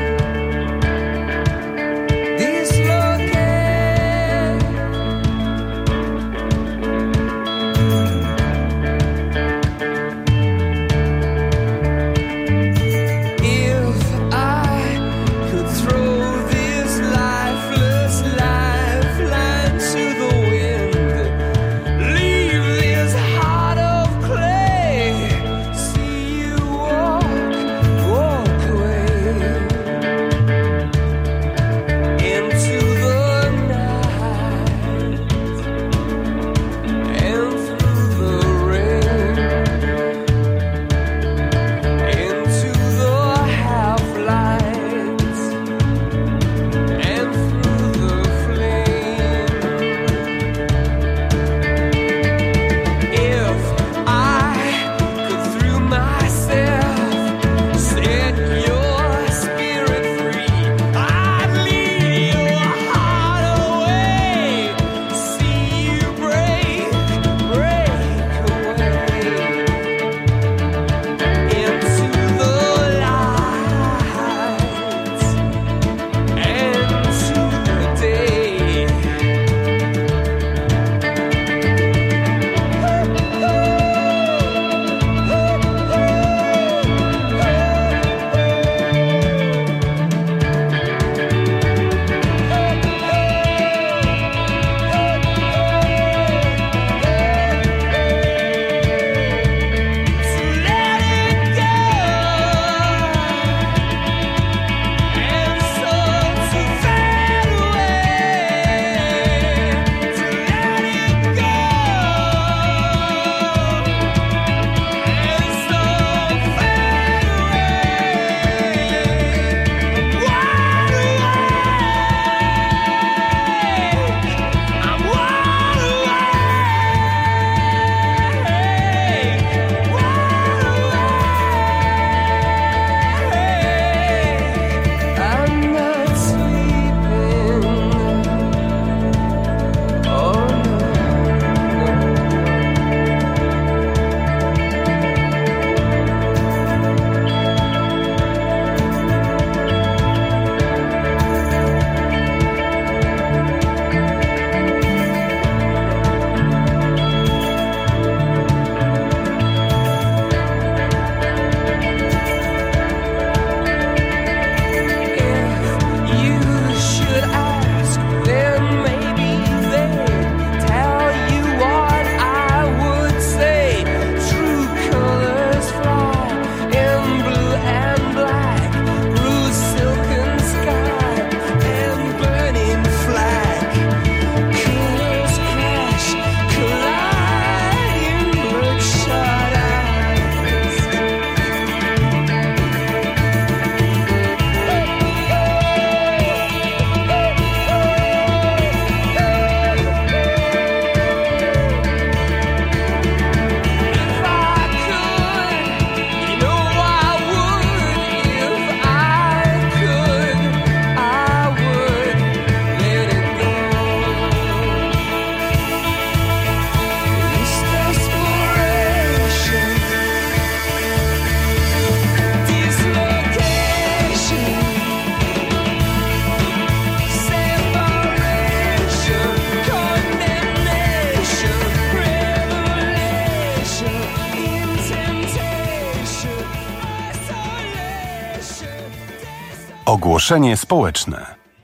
Ogłoszenie społeczne.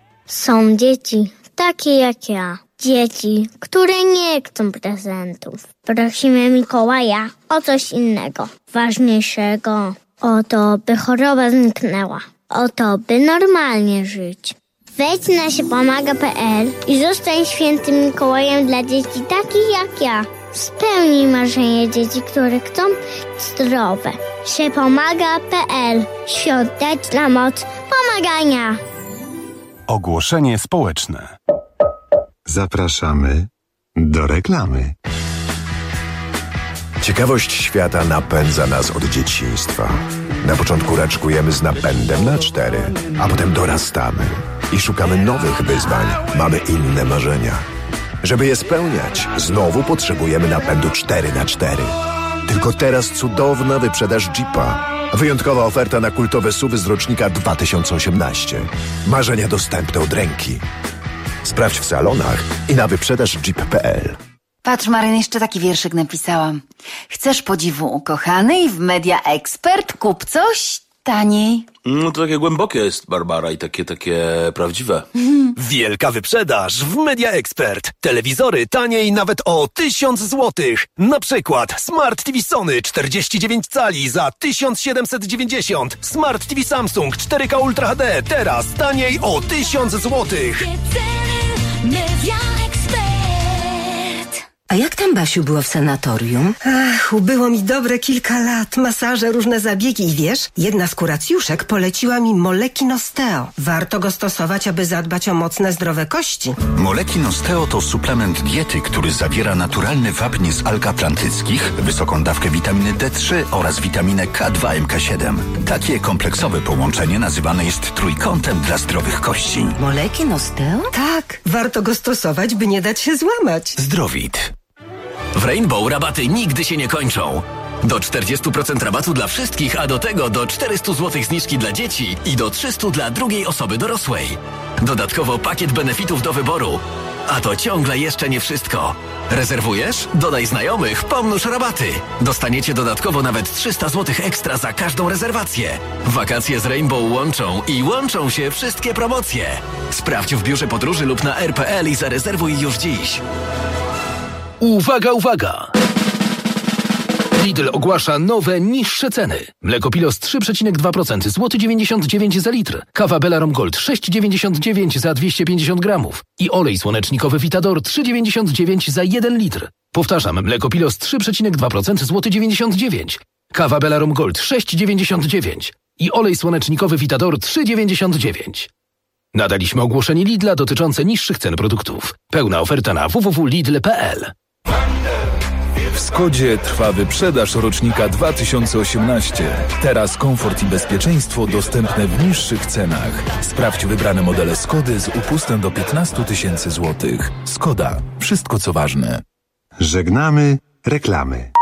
Są dzieci takie jak ja. Dzieci, które nie chcą prezentów. Prosimy Mikołaja o coś innego, ważniejszego. O to, by choroba zniknęła. O to, by normalnie żyć. Wejdź na siepomaga kropka pe el i zostań świętym Mikołajem dla dzieci takich jak ja. Spełnij marzenie dzieci, które chcą być zdrowe. siepomaga kropka pe el. Świąteczna moc pomagania. Ogłoszenie społeczne. Zapraszamy do reklamy. Ciekawość świata napędza nas od dzieciństwa. Na początku raczkujemy z napędem na cztery, a potem dorastamy i szukamy nowych wyzwań. Mamy inne marzenia. Żeby je spełniać, znowu potrzebujemy napędu cztery na cztery. Tylko teraz cudowna wyprzedaż Jeepa. Wyjątkowa oferta na kultowe suwy z rocznika dwa tysiące osiemnaście. Marzenia dostępne od ręki. Sprawdź w salonach i na wyprzedaż jeep kropka p l. Patrz, Maryn, jeszcze taki wierszyk napisałam. Chcesz podziwu ukochanej w Media Expert? Kup coś taniej. No to takie głębokie jest, Barbara, i takie, takie prawdziwe. Wielka wyprzedaż w Media Expert. Telewizory taniej nawet o tysiąc złotych. Na przykład Smart T V Sony czterdzieści dziewięć cali za tysiąc siedemset dziewięćdziesiąt. Smart T V Samsung cztery K Ultra H D teraz taniej o tysiąc złotych. Media Expert. A jak tam, Basiu, było w sanatorium? Ach, ubyło mi dobre kilka lat. Masaże, różne zabiegi i wiesz, jedna z kuracjuszek poleciła mi Moleki Nosteo. Warto go stosować, aby zadbać o mocne, zdrowe kości. Moleki Nosteo to suplement diety, który zawiera naturalny wapń z alg atlantyckich, wysoką dawkę witaminy D trzy oraz witaminę K dwa M K siedem. Takie kompleksowe połączenie nazywane jest trójkątem dla zdrowych kości. Moleki Nosteo? Tak, warto go stosować, by nie dać się złamać. Zdrowit. W Rainbow rabaty nigdy się nie kończą. Do czterdzieści procent rabatu dla wszystkich, a do tego do czterysta złotych zniżki dla dzieci i do trzysta dla drugiej osoby dorosłej. Dodatkowo pakiet benefitów do wyboru. A to ciągle jeszcze nie wszystko. Rezerwujesz? Dodaj znajomych, pomnóż rabaty. Dostaniecie dodatkowo nawet trzysta złotych ekstra za każdą rezerwację. Wakacje z Rainbow łączą i łączą się wszystkie promocje. Sprawdź w biurze podróży lub na r kropka p l i zarezerwuj już dziś. Uwaga, uwaga! Lidl ogłasza nowe, niższe ceny. Mleko Pilos trzy przecinek dwa procent, złoty dziewięćdziesiąt dziewięć za litr. Kawa Belarom Gold sześć dziewięćdziesiąt dziewięć za dwieście pięćdziesiąt gramów. I olej słonecznikowy Vitador trzy dziewięćdziesiąt dziewięć za jeden litr. Powtarzam, mleko Pilos trzy przecinek dwa procent, złoty dziewięćdziesiąt dziewięć. Kawa Belarom Gold sześć dziewięćdziesiąt dziewięć. I olej słonecznikowy Vitador trzy dziewięćdziesiąt dziewięć. Nadaliśmy ogłoszenie Lidla dotyczące niższych cen produktów. Pełna oferta na w w w kropka lidl kropka p l. W Skodzie trwa wyprzedaż rocznika dwa tysiące osiemnaście. Teraz komfort i bezpieczeństwo dostępne w niższych cenach. Sprawdź wybrane modele Skody z upustem do piętnaście tysięcy złotych. Skoda. Wszystko co ważne. Żegnamy reklamy.